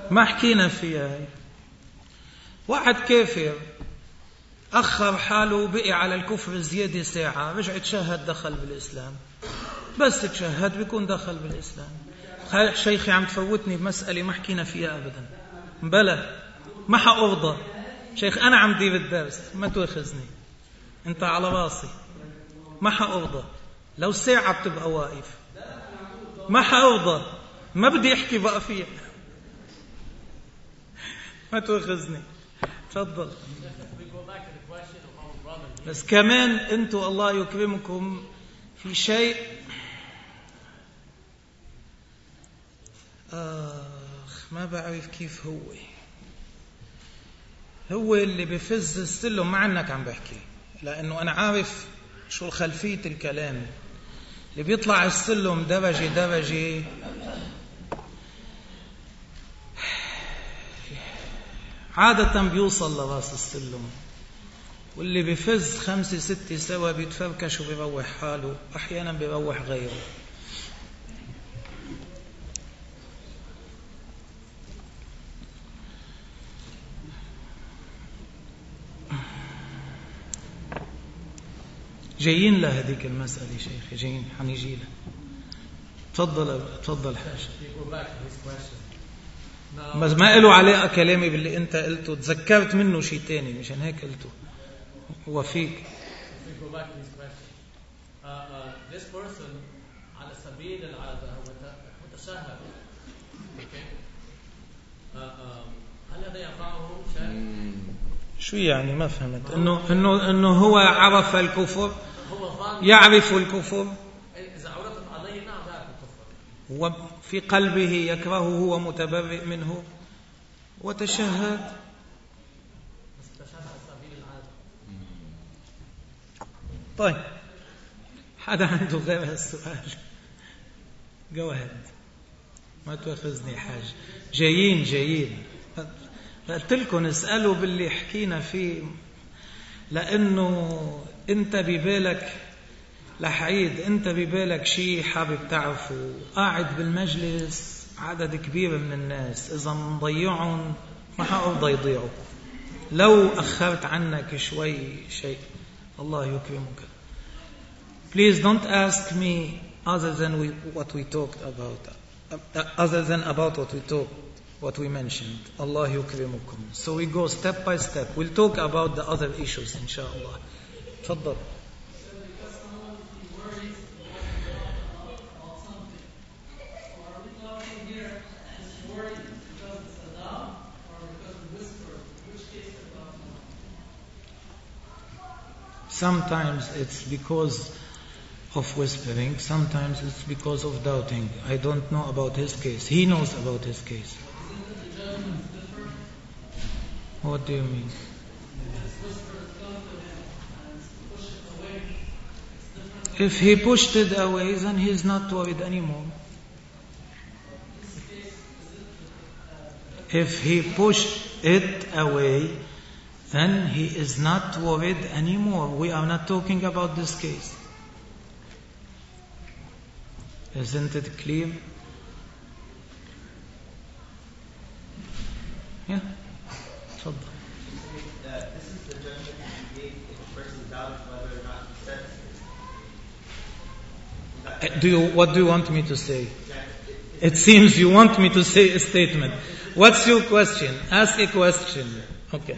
S1: ما حكينا فيها هي. واحد كافر أخر حاله وبقي على الكفر زيادة ساعة، رجع تشهد دخل بالإسلام. بس تشهد بيكون دخل بالإسلام. شيخي عم تفوتني بمسألة ما حكينا فيها أبدا. بلا ما حأرضى شيخ، أنا عم دير الدرس، ما تأخذني أنت على راسي. ما حأرضى لو ساعة بتبقى واقف، ما حأرضى، ما بدي أحكي بقى فيها. ما تأخذني. تفضل. بس كمان أنتوا الله يكرمكم في شيء آخ ما بعرف كيف هو هو اللي بفز السلم. مع أنك عم بحكي، لأنه أنا عارف شو خلفية الكلام. اللي بيطلع السلم درجة درجة عادة بيوصل لراس السلم، واللي بفز خمسة ستة سوا بيتفركش وبيروح حاله، أحيانا بيروح غيره. جايين لهذيك المسألة شيخي، جايين حنيجي لها. تفضل تفضل حاج. بس ما له علاقة كلامي باللي أنت قلته، تذكرت منه شيء تاني مشان هيك قلته. هو فيك.
S2: This person على سبيل المتشهد، هل هذا ينفعه شيء؟
S1: شو يعني؟ ما فهمت. إنه إنه إنه هو عرف الكفر، يعرف الكفر.
S2: إذا عرفت عليه نعم يعرف الكفر،
S1: وفي قلبه يكرهه، هو متبرئ منه وتشهد.
S2: بس تشهد على سبيل العادة.
S1: طيب حدا عنده غير هالسؤال؟ Go ahead. ما تأخذني حاج. جايين جايين قلت لكم اسألوا باللي حكينا فيه، لأنه أنت ببالك لحعيد، أنت ببالك شيء حابب تعرفه. قاعد بالمجلس عدد كبير من الناس، إذا مضيعهم ما حأرضى يضيعوا. لو أخرت عنك شوي شيء الله يكرمك. Please don't ask me other than we, what we talked about, uh, other than about what we talked, what we mentioned. Allah yukrimukum. So we go step by step. We'll talk about the other issues, inshallah. تفضل. Sometimes it's because of whispering, sometimes it's because of doubting. I don't know about his case. He knows about his case. What do you mean? If he pushed it away, then he's not worried anymore. If he pushed it away, then he is not worried anymore. We are not talking about this case. Isn't it clear? Yeah. تفضل.
S3: This is the judgment that you gave if a person doubts whether or not he said.
S1: Do you? What do you want me to say? It seems you want me to say a statement. What's your question? Ask a question. Okay.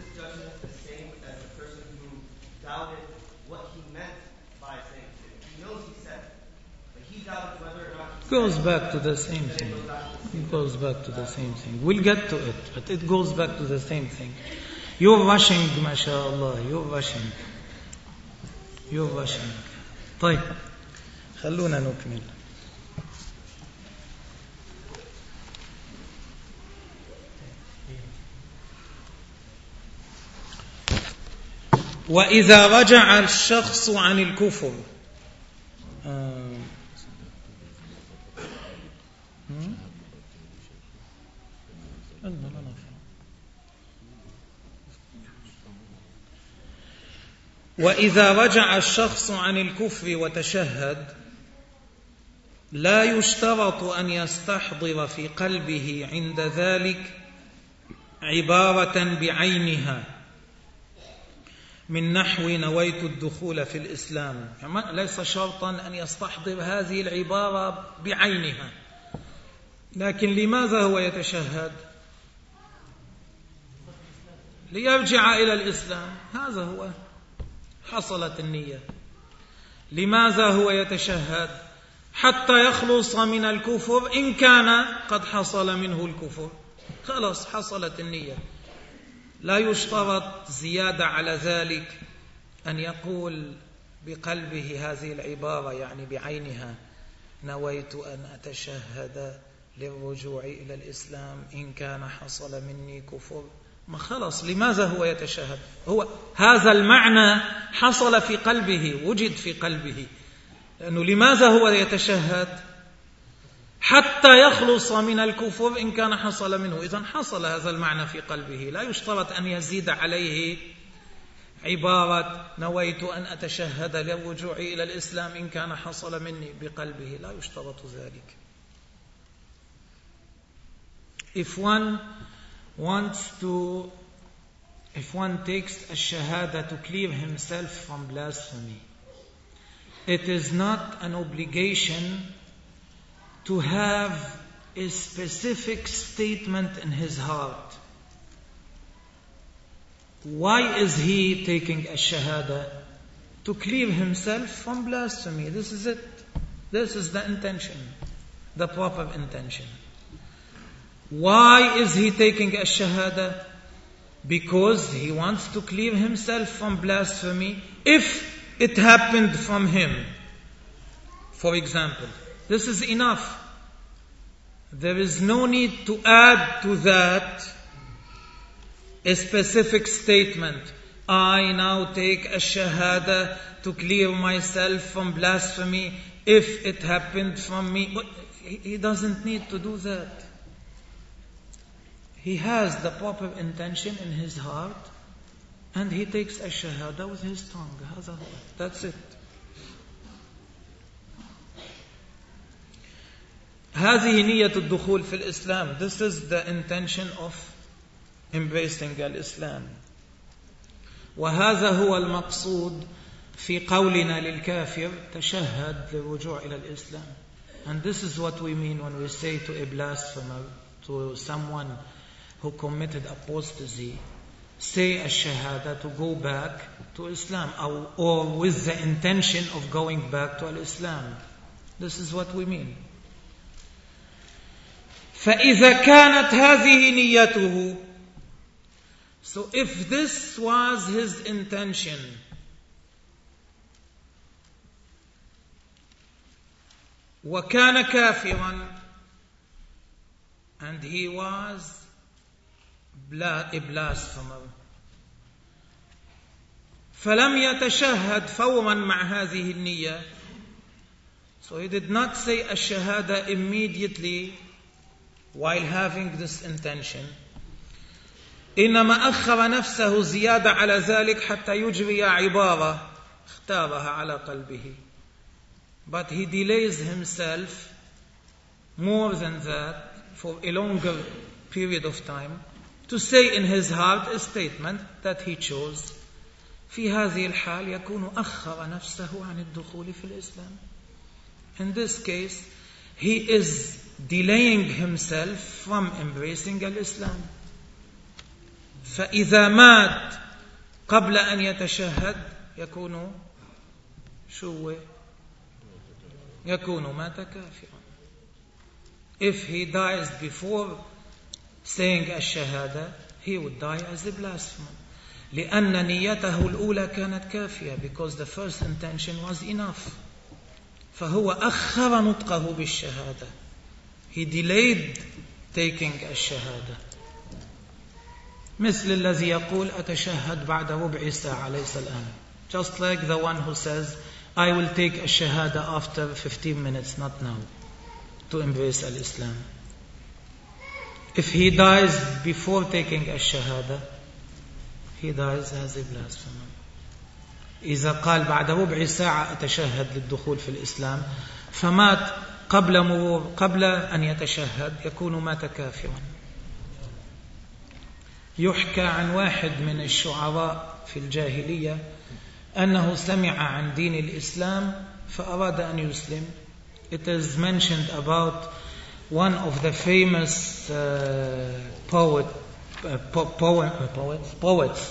S1: Goes back to the same thing. It goes back to the same thing. We'll get to it, but it goes back to the same thing. You're rushing, mashallah. You're rushing. You're rushing. طيب خلونا نكمل. وإذا رجع الشخص عن الكفر آه. وإذا رجع الشخص عن الكفر وتشهد لا يشترط أن يستحضر في قلبه عند ذلك عبارة بعينها من نحو نويت الدخول في الإسلام، ليس شرطا أن يستحضر هذه العبارة بعينها. لكن لماذا هو يتشهد؟ ليرجع إلى الإسلام، هذا هو، حصلت النية. لماذا هو يتشهد؟ حتى يخلص من الكفر إن كان قد حصل منه الكفر، خلاص حصلت النية. لا يشترط زيادة على ذلك أن يقول بقلبه هذه العبارة يعني بعينها نويت أن أتشهد للرجوع إلى الإسلام إن كان حصل مني كفر. ما خلص، لماذا هو يتشهد؟ هو هذا المعنى حصل في قلبه، وجد في قلبه. لأنه لماذا هو يتشهد؟ حتى يخلص من الكفر إن كان حصل منه. إذن حصل هذا المعنى في قلبه، لا يشترط أن يزيد عليه عبارة نويت أن أتشهد للرجوع إلى الإسلام إن كان حصل مني بقلبه، لا يشترط ذلك. If one wants to, if one takes a shahada to clear himself from blasphemy, it is not an obligation to have a specific statement in his heart. Why is he taking a shahada? To clear himself from blasphemy. This is it. This is the intention, the proper intention. Why is he taking a shahada? Because he wants to clear himself from blasphemy if it happened from him. For example, this is enough. There is no need to add to that a specific statement. I now take a shahada to clear myself from blasphemy if it happened from me. But he doesn't need to do that. He has the proper intention in his heart and he takes a shahada with his tongue. That's it. هذه نية الدخول في الإسلام. This is the intention of embracing الإسلام. وهذا هو المقصود في قولنا للكافر تشهد للرجوع إلى الإسلام. And this is what we mean when we say to a blasphemer, to someone who committed apostasy, say a shahada to go back to Islam, or, or with the intention of going back to Islam. This is what we mean. فإذا كانت هذه نيته, so if this was his intention, وكان كافرا, and he was a blasphemer, فلم يتشهد فورا مع هذه النية, so he did not say a shahada immediately while having this intention, إنما أخر نفسه زيادة على ذلك حتى يجري عبارة اختارها على قلبه. But he delays himself more than that for a longer period of time to say in his heart a statement that he chose. في هذه الحال يكون أخر نفسه عن الدخول في الإسلام. In this case, he is delaying himself from embracing الإسلام. فإذا مات قبل أن يتشهد يكون شو يكون مات كافرا. If he dies before saying الشهادة, he would die as a blasphemer. لأن نيته الأولى كانت كافية, because the first intention was enough. فهو أخر نطقه بالشهادة. He delayed taking الشهادة. مثل الذي يقول أتشهد بعد ربع ساعة ليس الآن. Just like the one who says I will take a shahada after fifteen minutes, not now, to embrace al-Islam. If he dies before taking a shahada, he dies as a blasphemer. إذا قال بعد ربع ساعة أتشهد للدخول في الإسلام فمات قبل مرور قبل أن يتشهد يكون مات كافرا. يحكى عن واحد من الشعراء في الجاهلية أنه سمع عن دين الإسلام فأراد أن يسلم. It is mentioned about one of the famous uh, poet, uh, po- poem, uh, poets, poets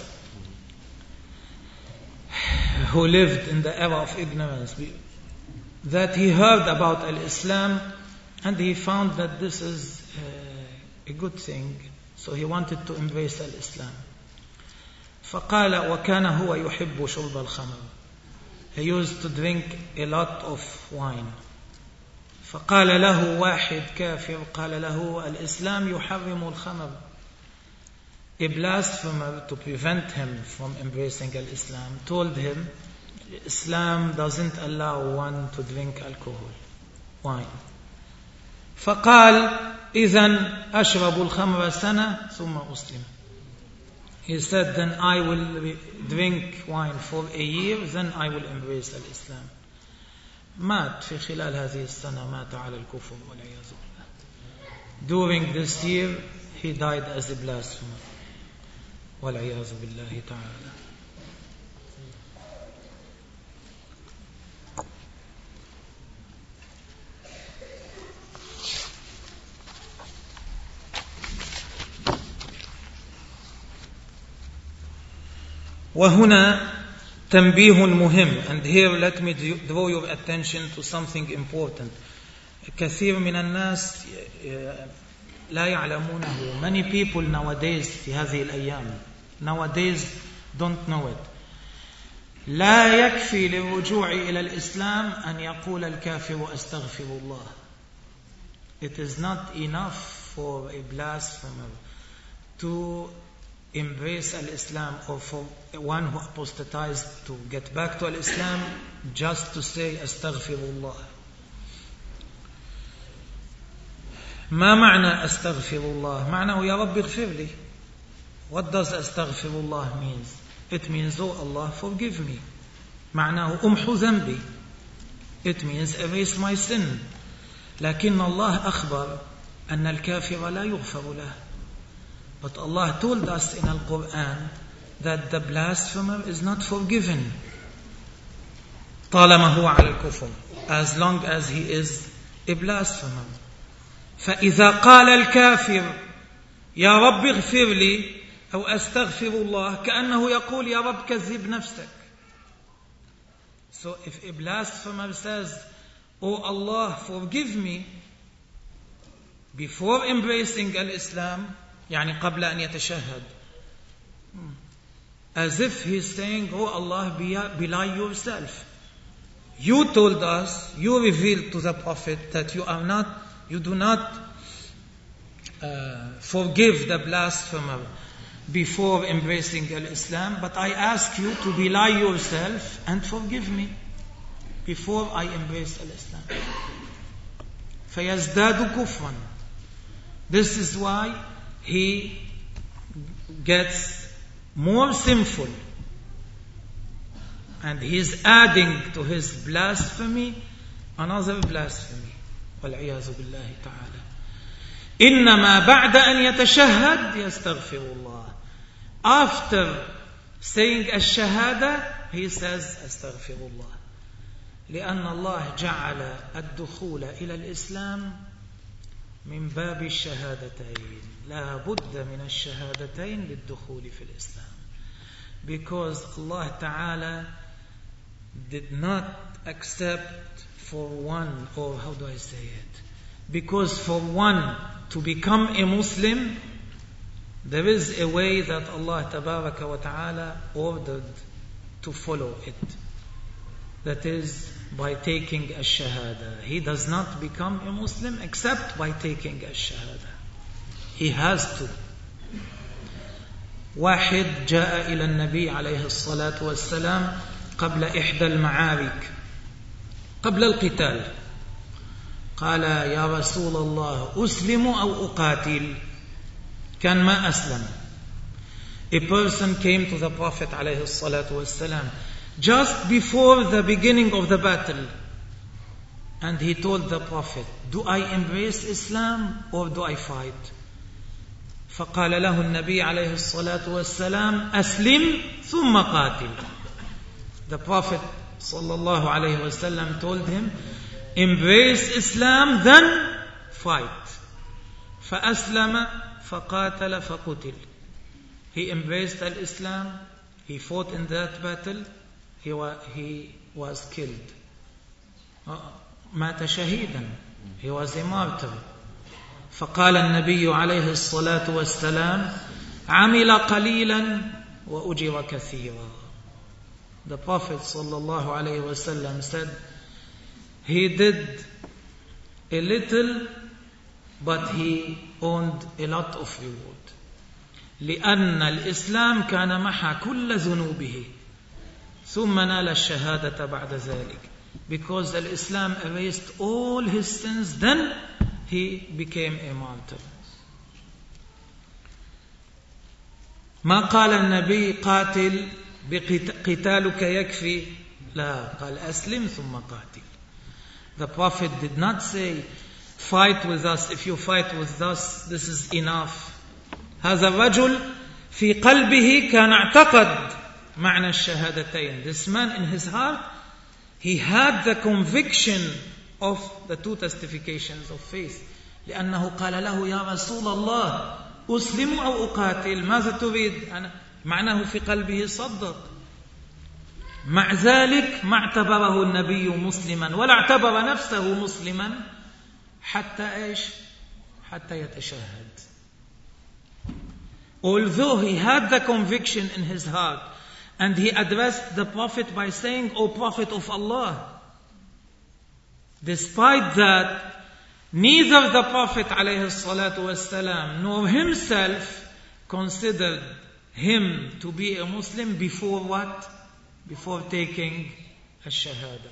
S1: who lived in the era of ignorance, that he heard about al-Islam and he found that this is uh, a good thing, so he wanted to embrace al-Islam. فقال وكان هو يحب شرب الخمر. He used to drink a lot of wine. فقال له واحد كافر قال له الإسلام يحرم الخمر. A blasphemer, to prevent him from embracing al-Islam, told him Islam doesn't allow one to drink alcohol, wine. فقال إذن أشرب الخمر سنة ثم أسلم. He said, then I will drink wine for a year, then I will embrace al-Islam. مات في خلال هذه السنة مات على الكفر والعياذ بالله. During this year he died as a blasphemer والعياذ بالله تعالى. وهنا تنبيه مهم, and here let me draw your attention to something important. كثير من الناس لا يعلمونه. Many people nowadays في هذه الأيام nowadays don't know it. لا يكفي للرجوع إلى الإسلام أن يقول الكافر أستغفر الله. It is not enough for a blasphemer to embrace al-Islam, or for one who apostatized to get back to al-Islam, just to say astaghfirullah. ما معنى astaghfirullah? معناه يا رب اغفر لي. What does astaghfirullah means? It means, oh Allah, forgive me. معناه امحو ذنبي. It means erase my sin. لكن الله أخبر أن الكافر لا يغفر له. But Allah told us in Al-Quran that the blasphemer is not forgiven طالما هو على الكفر, as long as he is a blasphemer. فإذا قال الكافر يا رب اغفر لي أو أستغفر الله, كأنه يقول يا رب كذب نفسك. So if a blasphemer says, oh Allah, forgive me, before embracing al-Islam, يعني قبل أن يتشهد, as if he's saying, oh Allah, belie yourself. You told us, you revealed to the Prophet that you are not, you do not uh, forgive the blasphemer before embracing al-Islam, but I ask you to belie yourself and forgive me before I embrace al-Islam. فَيَزْدَادُ كُفْرًا. This is why he gets more sinful, and he is adding to his blasphemy another blasphemy. والعياذ بالله تعالى. إنما بعد أن يتشهد يستغفر الله. After saying الشهادة he says أستغفر الله, لأن الله جعل الدخول إلى الإسلام من باب الشهادتين. لا بد من الشهادتين للدخول في الإسلام. Because Allah Ta'ala did not accept for one, or how do I say it? Because for one to become a Muslim, there is a way that Allah Tabaraka wa Ta'ala ordered to follow it. That is by taking a shahada. He does not become a Muslim except by taking a shahada. He has to. واحد جاء إلى النبي عليه الصلاة والسلام قبل إحدى المعارك, قبل القتال, قال يا رسول الله أسلم أو أقاتل؟ كان ما أسلم. A person came to the Prophet عليه الصلاة والسلام just before the beginning of the battle, and he told the Prophet, do I embrace Islam or do I fight? فقال له النبي عليه الصلاة والسلام أسلم ثم قاتل. The Prophet sallallahu alayhi wasallam told him, embrace Islam, then fight. فأسلم فقاتل فقتل. He embraced Islam, he fought in that battle, he was, he was killed. مات شهيدا, he was a martyr. فقال النبي عليه الصلاة والسلام عمل قليلا وأجر كثيرا. The Prophet sallallahu alayhi wasallam said, he did a little but he earned a lot of reward. لأن الإسلام كان محى كل ذنوبه ثم نال الشهادة بعد ذلك. Because the Islam erased all his sins, then he became a martyr. ما قال النبي قاتل بقتالك يكفي, لا, قال أسلم ثم قاتل. The Prophet did not say, fight with us, if you fight with us, this is enough. هذا الرجل في قلبه كان اعتقد معنى الشهادتين. This man in his heart, he had the conviction of the two testifications of faith. لأنه قال له يا رسول الله أسلم أو أقاتل, ماذا تريد؟ أنا معناه في قلبه صدق. مع ذلك ما اعتبره النبي مسلما ولا اعتبر نفسه مسلما حتى إيش؟ حتى يتشهد. Although he had the conviction in his heart, and he addressed the Prophet by saying, O Prophet of Allah, despite that, neither the Prophet ﷺ nor himself considered him to be a Muslim before what? Before taking a shahada.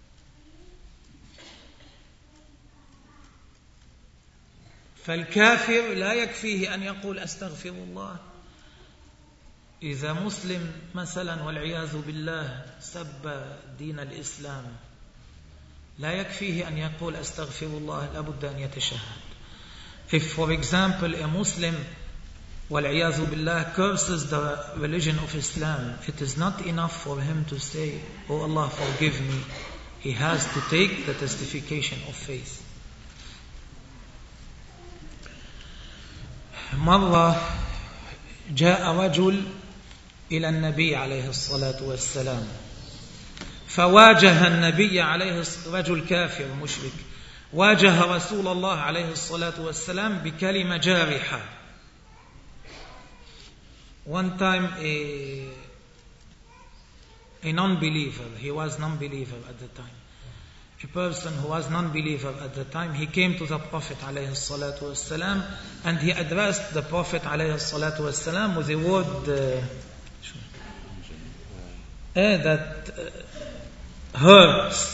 S1: فالكافر لا يكفيه أن يقول أستغفر الله. إذا مسلم مثلا والعياذ بالله سب دين الإسلام, لا يكفيه أن يقول أستغفر الله, لابد أن يتشهد. If, for example, a Muslim والعياذ بالله curses the religion of Islam, it is not enough for him to say, Oh Allah, forgive me. He has to take the testification of faith. مرة جاء رجل إلى النبي عليه الصلاة والسلام فواجه النبي عليه رجل كافر مشرك واجه رسول الله عليه الصلاة والسلام بكلمة جارحة. One time a, a non-believer, he was non-believer at the time, a person who was non-believer at the time, he came to the Prophet alayhi salatu wasalam and he addressed the Prophet alayhi salatu wasalam with a word uh, uh, that uh, hurts.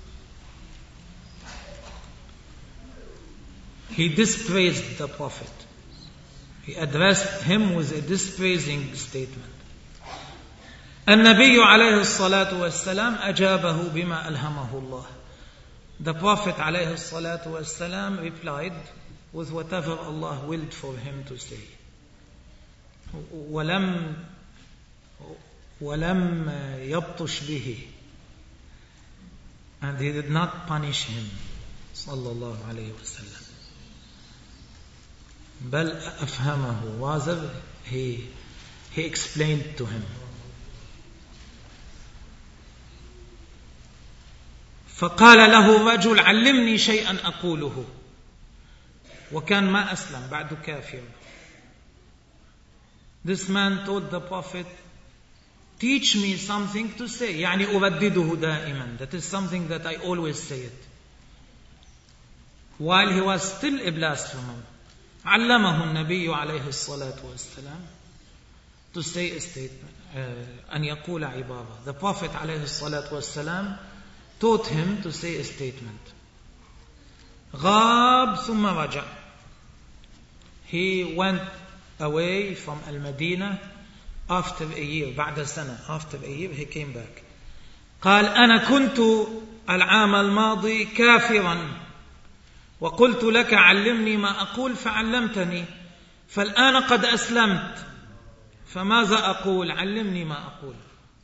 S1: He dispraised the Prophet. He addressed him with a dispraising statement. النبي عليه الصلاة والسلام أجابه بما ألهمه الله. The Prophet عليه الصلاة والسلام replied with whatever Allah willed for him to say. ولم ولم يبطش به, and he did not punish him صلى الله عليه وسلم. بل أفهمه, rather he he explained to him. فقال له رجل علمني شيئا أقوله, وكان ما أسلم بعد كافر. This man told the Prophet, teach me something to say, يعني أردده دائما, that is something that I always say it. While he was still a blasphemer, علمه النبي عليه الصلاة والسلام to say a statement, uh, أن يقول عبارة. The Prophet عليه الصلاة والسلام taught him to say a statement. غاب ثم رجع. He went away from Al-Madinah after a year, بعد سنة, after a year he came back. قال أنا كنت العام الماضي كافرا وقلت لك علمني ما أقول فعلمتني، فالآن قد أسلمت فماذا أقول؟ علمني ما أقول.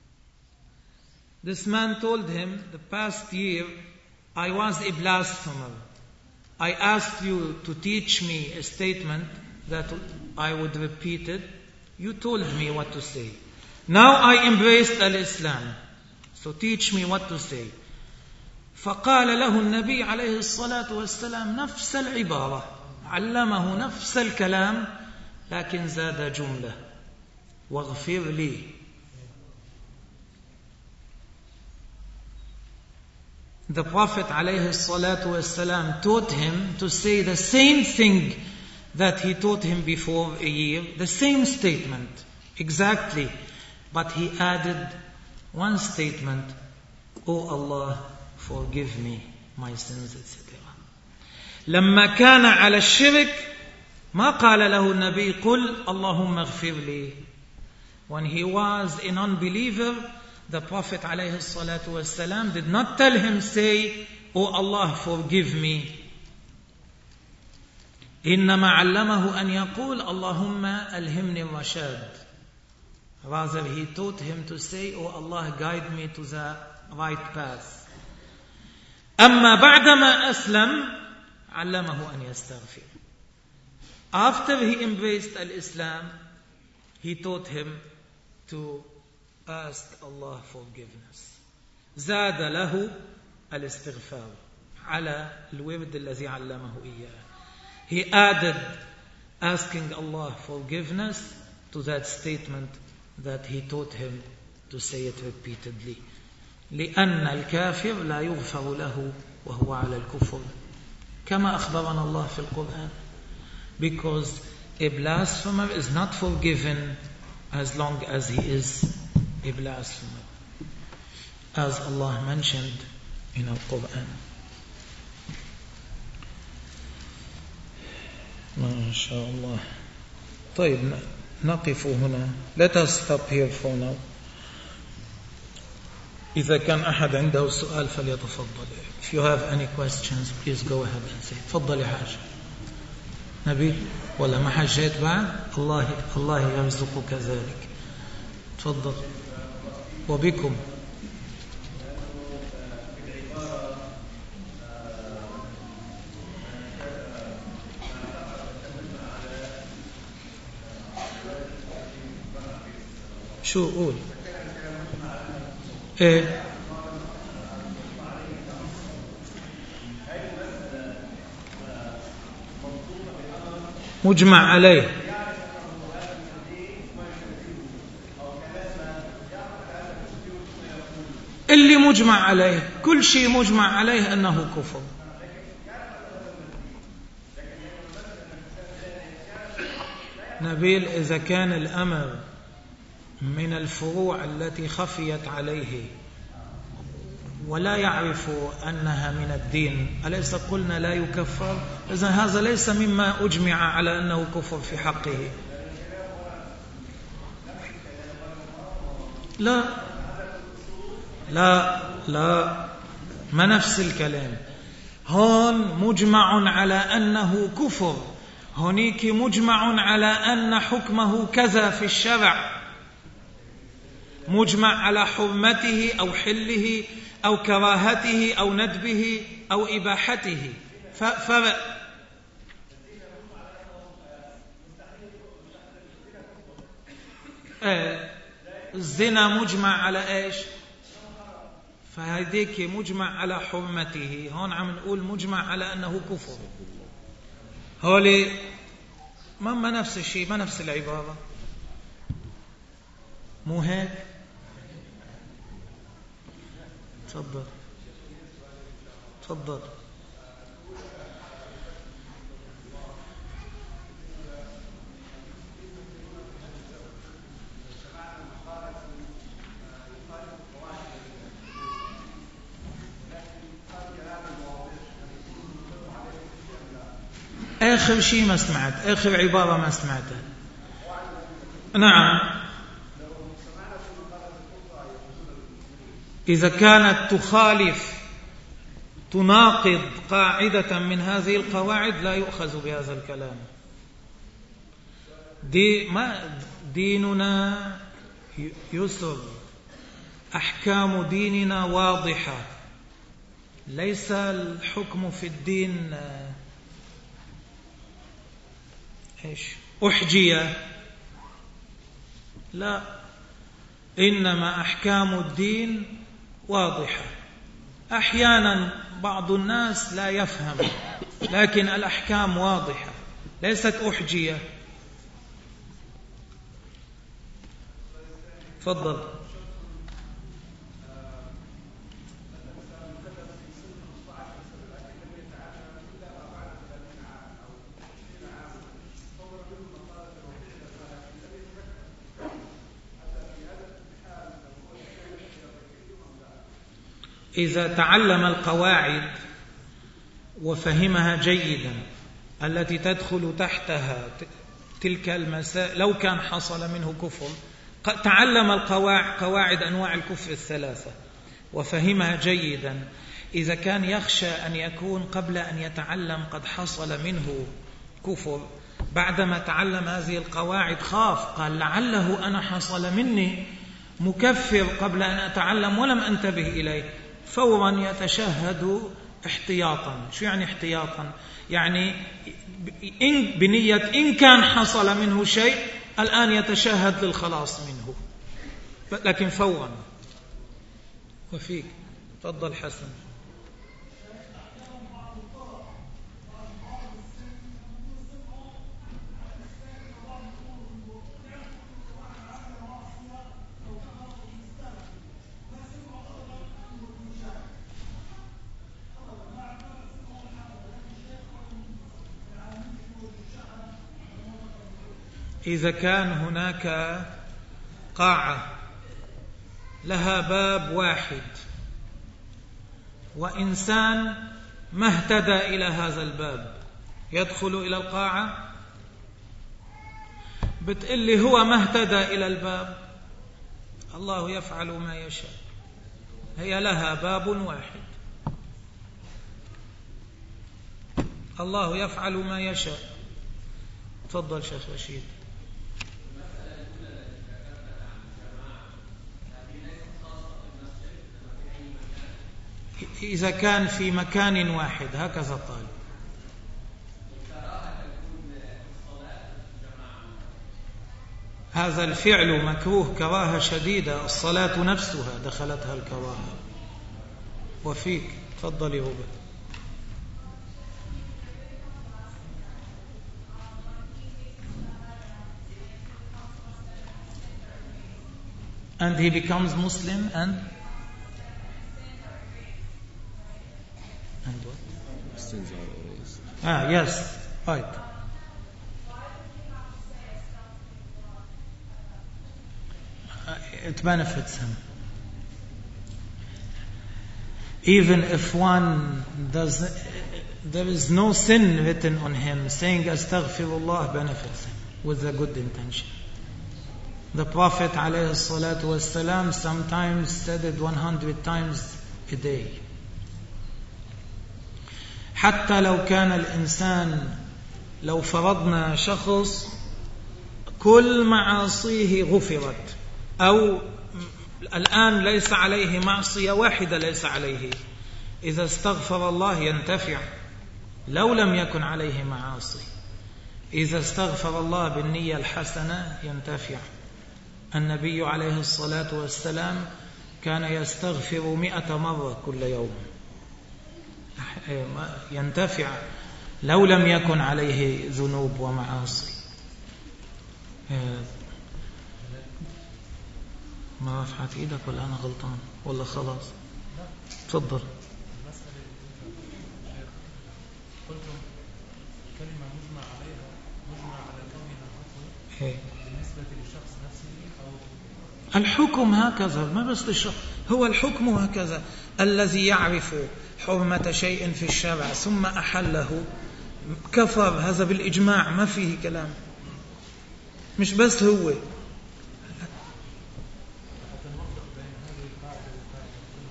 S1: This man told him, the past year I was a blasphemer. I asked you to teach me a statement that I would repeat it. You told me what to say. Now I embraced al-Islam. So teach me what to say. فقال له النبي عليه الصلاة والسلام نفس العبارة، علمه نفس الكلام لكن زاد جملة: واغفر لي. The Prophet عليه الصلاة والسلام taught him to say the same thing that he taught him before a year, the same statement exactly, but he added one statement: Oh Allah, forgive me my sins, et cetera. لما كان على الشرك ما قال له النبي قل اللهم اغفر لي. When he was a non-believer, the Prophet عليه الصلاة والسلام did not tell him say, Oh Allah, forgive me. إنما علمه أن يقول اللهم ألهمني الرشاد. Rather, he taught him to say, Oh Allah, guide me to the right path. أما بعدما أسلم علمه أن يستغفر. After he embraced al-Islam, he taught him to ask Allah forgiveness. زاد له الاستغفار على الورد الذي علمه إياه. He added asking Allah forgiveness to that statement that he taught him to say it repeatedly. لأن الكافر لا يغفر له وهو على الكفر كما أخبرنا الله في القرآن. Because a blasphemer is not forgiven as long as he is a blasphemer, as Allah mentioned in the Quran. ما شاء الله. طيب نقف هنا. Let us stop here for now. إذا كان أحد عنده سؤال فليتفضل. If you have any questions, please go ahead and say. تفضل يا حاج. نبيل ولا ما حجيت بعد؟ الله الله يرزقك ذلك. تفضل. وبكم. شو قول؟ ايه مجمع عليه. اللي مجمع عليه كل شيء مجمع عليه أنه كفر. نبيل إذا كان الأمر من الفروع التي خفيت عليه ولا يعرف أنها من الدين، أليس قلنا لا يكفر؟ إذن هذا ليس مما أجمع على أنه كفر في حقه. لا لا لا ما نفس الكلام. هون مجمع على أنه كفر، هناك مجمع على أن حكمه كذا في الشرع، مجمع على حرمته أو حله أو كراهته أو ندبه أو إباحته. فرق. الزنا مجمع على إيش؟ فهذيك مجمع على حرمته، هون عم نقول مجمع على أنه كفر. هولي ما ما نفس الشيء، ما نفس العبارة، مو هيك؟ تفضل تفضل. آخر شيء ما سمعت، آخر عبارة ما سمعتها. نعم إذا كانت تخالف تناقض قاعدة من هذه القواعد لا يؤخذ بهذا الكلام. دي ما ديننا يسر، أحكام ديننا واضحة، ليس الحكم في الدين إيش أحجية، لا، إنما أحكام الدين واضحة. أحيانا بعض الناس لا يفهم، لكن الأحكام واضحة ليست أحجية. تفضل. إذا تعلم القواعد وفهمها جيدا التي تدخل تحتها تلك المسائل، لو كان حصل منه كفر، تعلم القواعد قواعد أنواع الكفر الثلاثة وفهمها جيدا، إذا كان يخشى أن يكون قبل أن يتعلم قد حصل منه كفر، بعدما تعلم هذه القواعد خاف، قال لعله أنا حصل مني مكفر قبل أن أتعلم ولم أنتبه إليه، فورا يتشهد احتياطا. شو يعني احتياطا؟ يعني إن بنية إن كان حصل منه شيء الآن يتشهد للخلاص منه، لكن فورا. وفيك تفضل حسن. إذا كان هناك قاعة لها باب واحد وإنسان ما اهتدى إلى هذا الباب، يدخل إلى القاعة، بتقلي هو ما اهتدى إلى الباب، الله يفعل ما يشاء، هي لها باب واحد، الله يفعل ما يشاء. تفضل شيخ رشيد. إذا كان في مكان واحد هكذا قال. هذا الفعل مكروه كراهة شديدة، الصلاة نفسها دخلتها الكراهة. وفيك تفضل يا ربا. And he becomes Muslim and and what?
S4: Sins are erased.
S1: Ah, yes, right. It benefits him. Even if one does, there is no sin written on him, saying astaghfirullah benefits him with a good intention. The Prophet alayhi salatu wassalam sometimes said it one hundred times a day. حتى لو كان الإنسان، لو فرضنا شخص كل معاصيه غفرت، أو الآن ليس عليه معصية واحدة ليس عليه، إذا استغفر الله ينتفع لو لم يكن عليه معاصي. إذا استغفر الله بالنية الحسنة ينتفع. النبي عليه الصلاة والسلام كان يستغفر مئة مرة كل يوم، ينتفع لو لم يكن عليه ذنوب ومعاصي. ما رفعت ايدك ولا انا غلطان ولا خلاص؟ تفضل.
S2: قلتم كلمة مجمع عليها، مجمع على كونها حكم بالنسبة للشخص نفسه، أو
S1: الحكم هكذا، ما بس للشخص، هو الحكم هكذا. الذي يعرف حرمة شيء في الشرع ثم أحله كفر، هذا بالإجماع ما فيه كلام. مش بس هو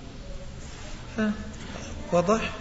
S1: ها. واضح؟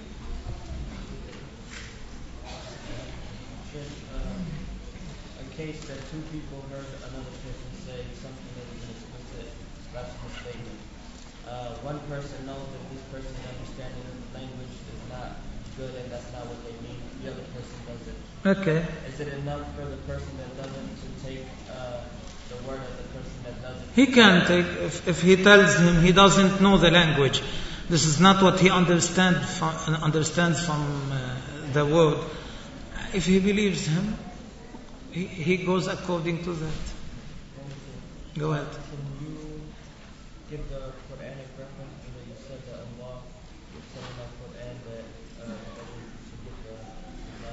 S2: Case that two people heard another person say something that was an explicit blasphemous statement. Uh, one person knows that this person's understanding of the language is not good and that's not what they mean. The other person doesn't.
S1: Okay.
S2: Is it enough for the person that doesn't to take uh, the word of the person that doesn't?
S1: He can take, if, if he tells him he doesn't know the language, this is not what he understand from, understands from uh, the word. If he believes him, He, he goes according to that. Go ahead.
S2: Can you give the Quranic reference that you said that Allah said in the Quran that uh, that we should get the Allah?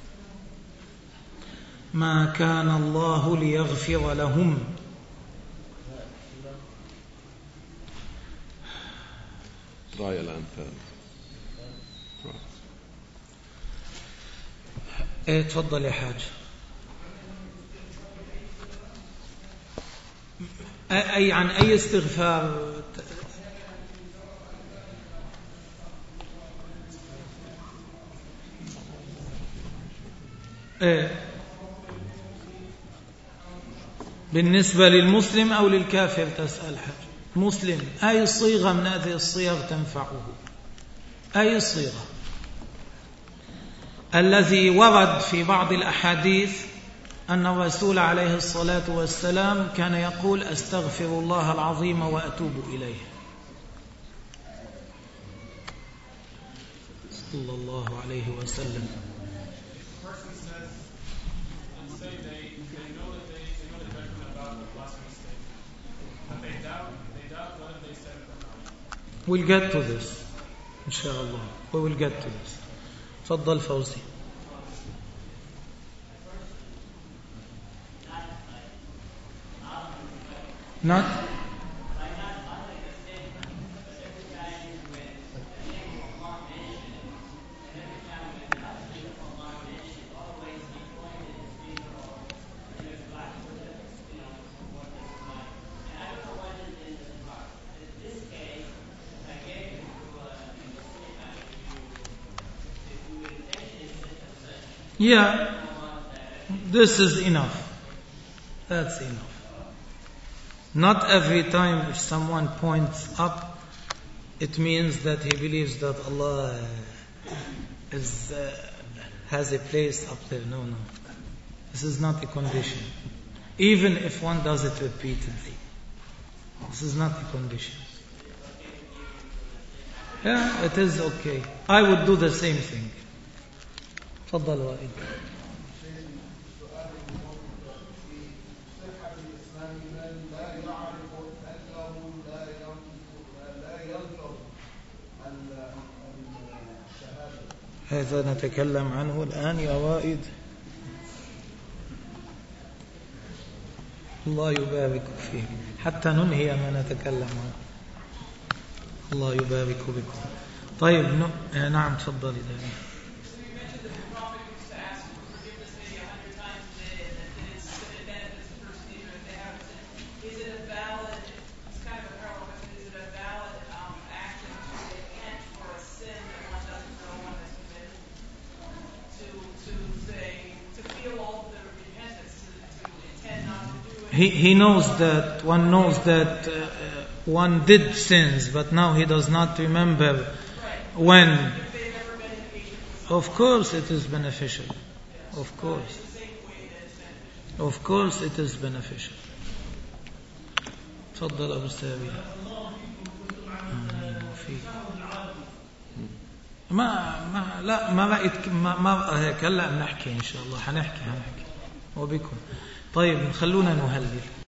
S1: ما كان الله ليغفر لهم
S4: راي الأنفال.
S1: ايه تفضل يا حاج. أي عن أي استغفار؟ إيه؟ بالنسبة للمسلم أو للكافر تسأل حاج؟ مسلم أي صيغة من هذه الصيغ تنفعه؟ أي صيغة؟ الذي ورد في بعض الأحاديث أن الرسول عليه الصلاة والسلام كان يقول أستغفر الله العظيم وأتوب إليه صلى الله عليه وسلم. We'll get to this inshallah. We will get to this. تفضل فوزي. Not yeah, this is enough. That's enough. Not every time if someone points up, it means that he believes that Allah is, uh, has a place up there. No, no. This is not a condition. Even if one does it repeatedly. This is not a condition. Yeah, it is okay. I would do the same thing. تفضل وائل. هذا نتكلم عنه الآن يا وائد. الله يبارك فيه حتى ننهي ما نتكلم عنه. الله يبارك بكم. طيب نعم تفضلي دائما. He, he knows that one knows that uh, one did sins, but now he does not remember when. Of course it is beneficial. Of course. Of course it is beneficial. تفضل أبو سامي. ما ما لا ما رأيت ما ما هيك هلا بنحكي إن شاء الله حنحكي حنحكي وبكم. طيب خلونا نهلل.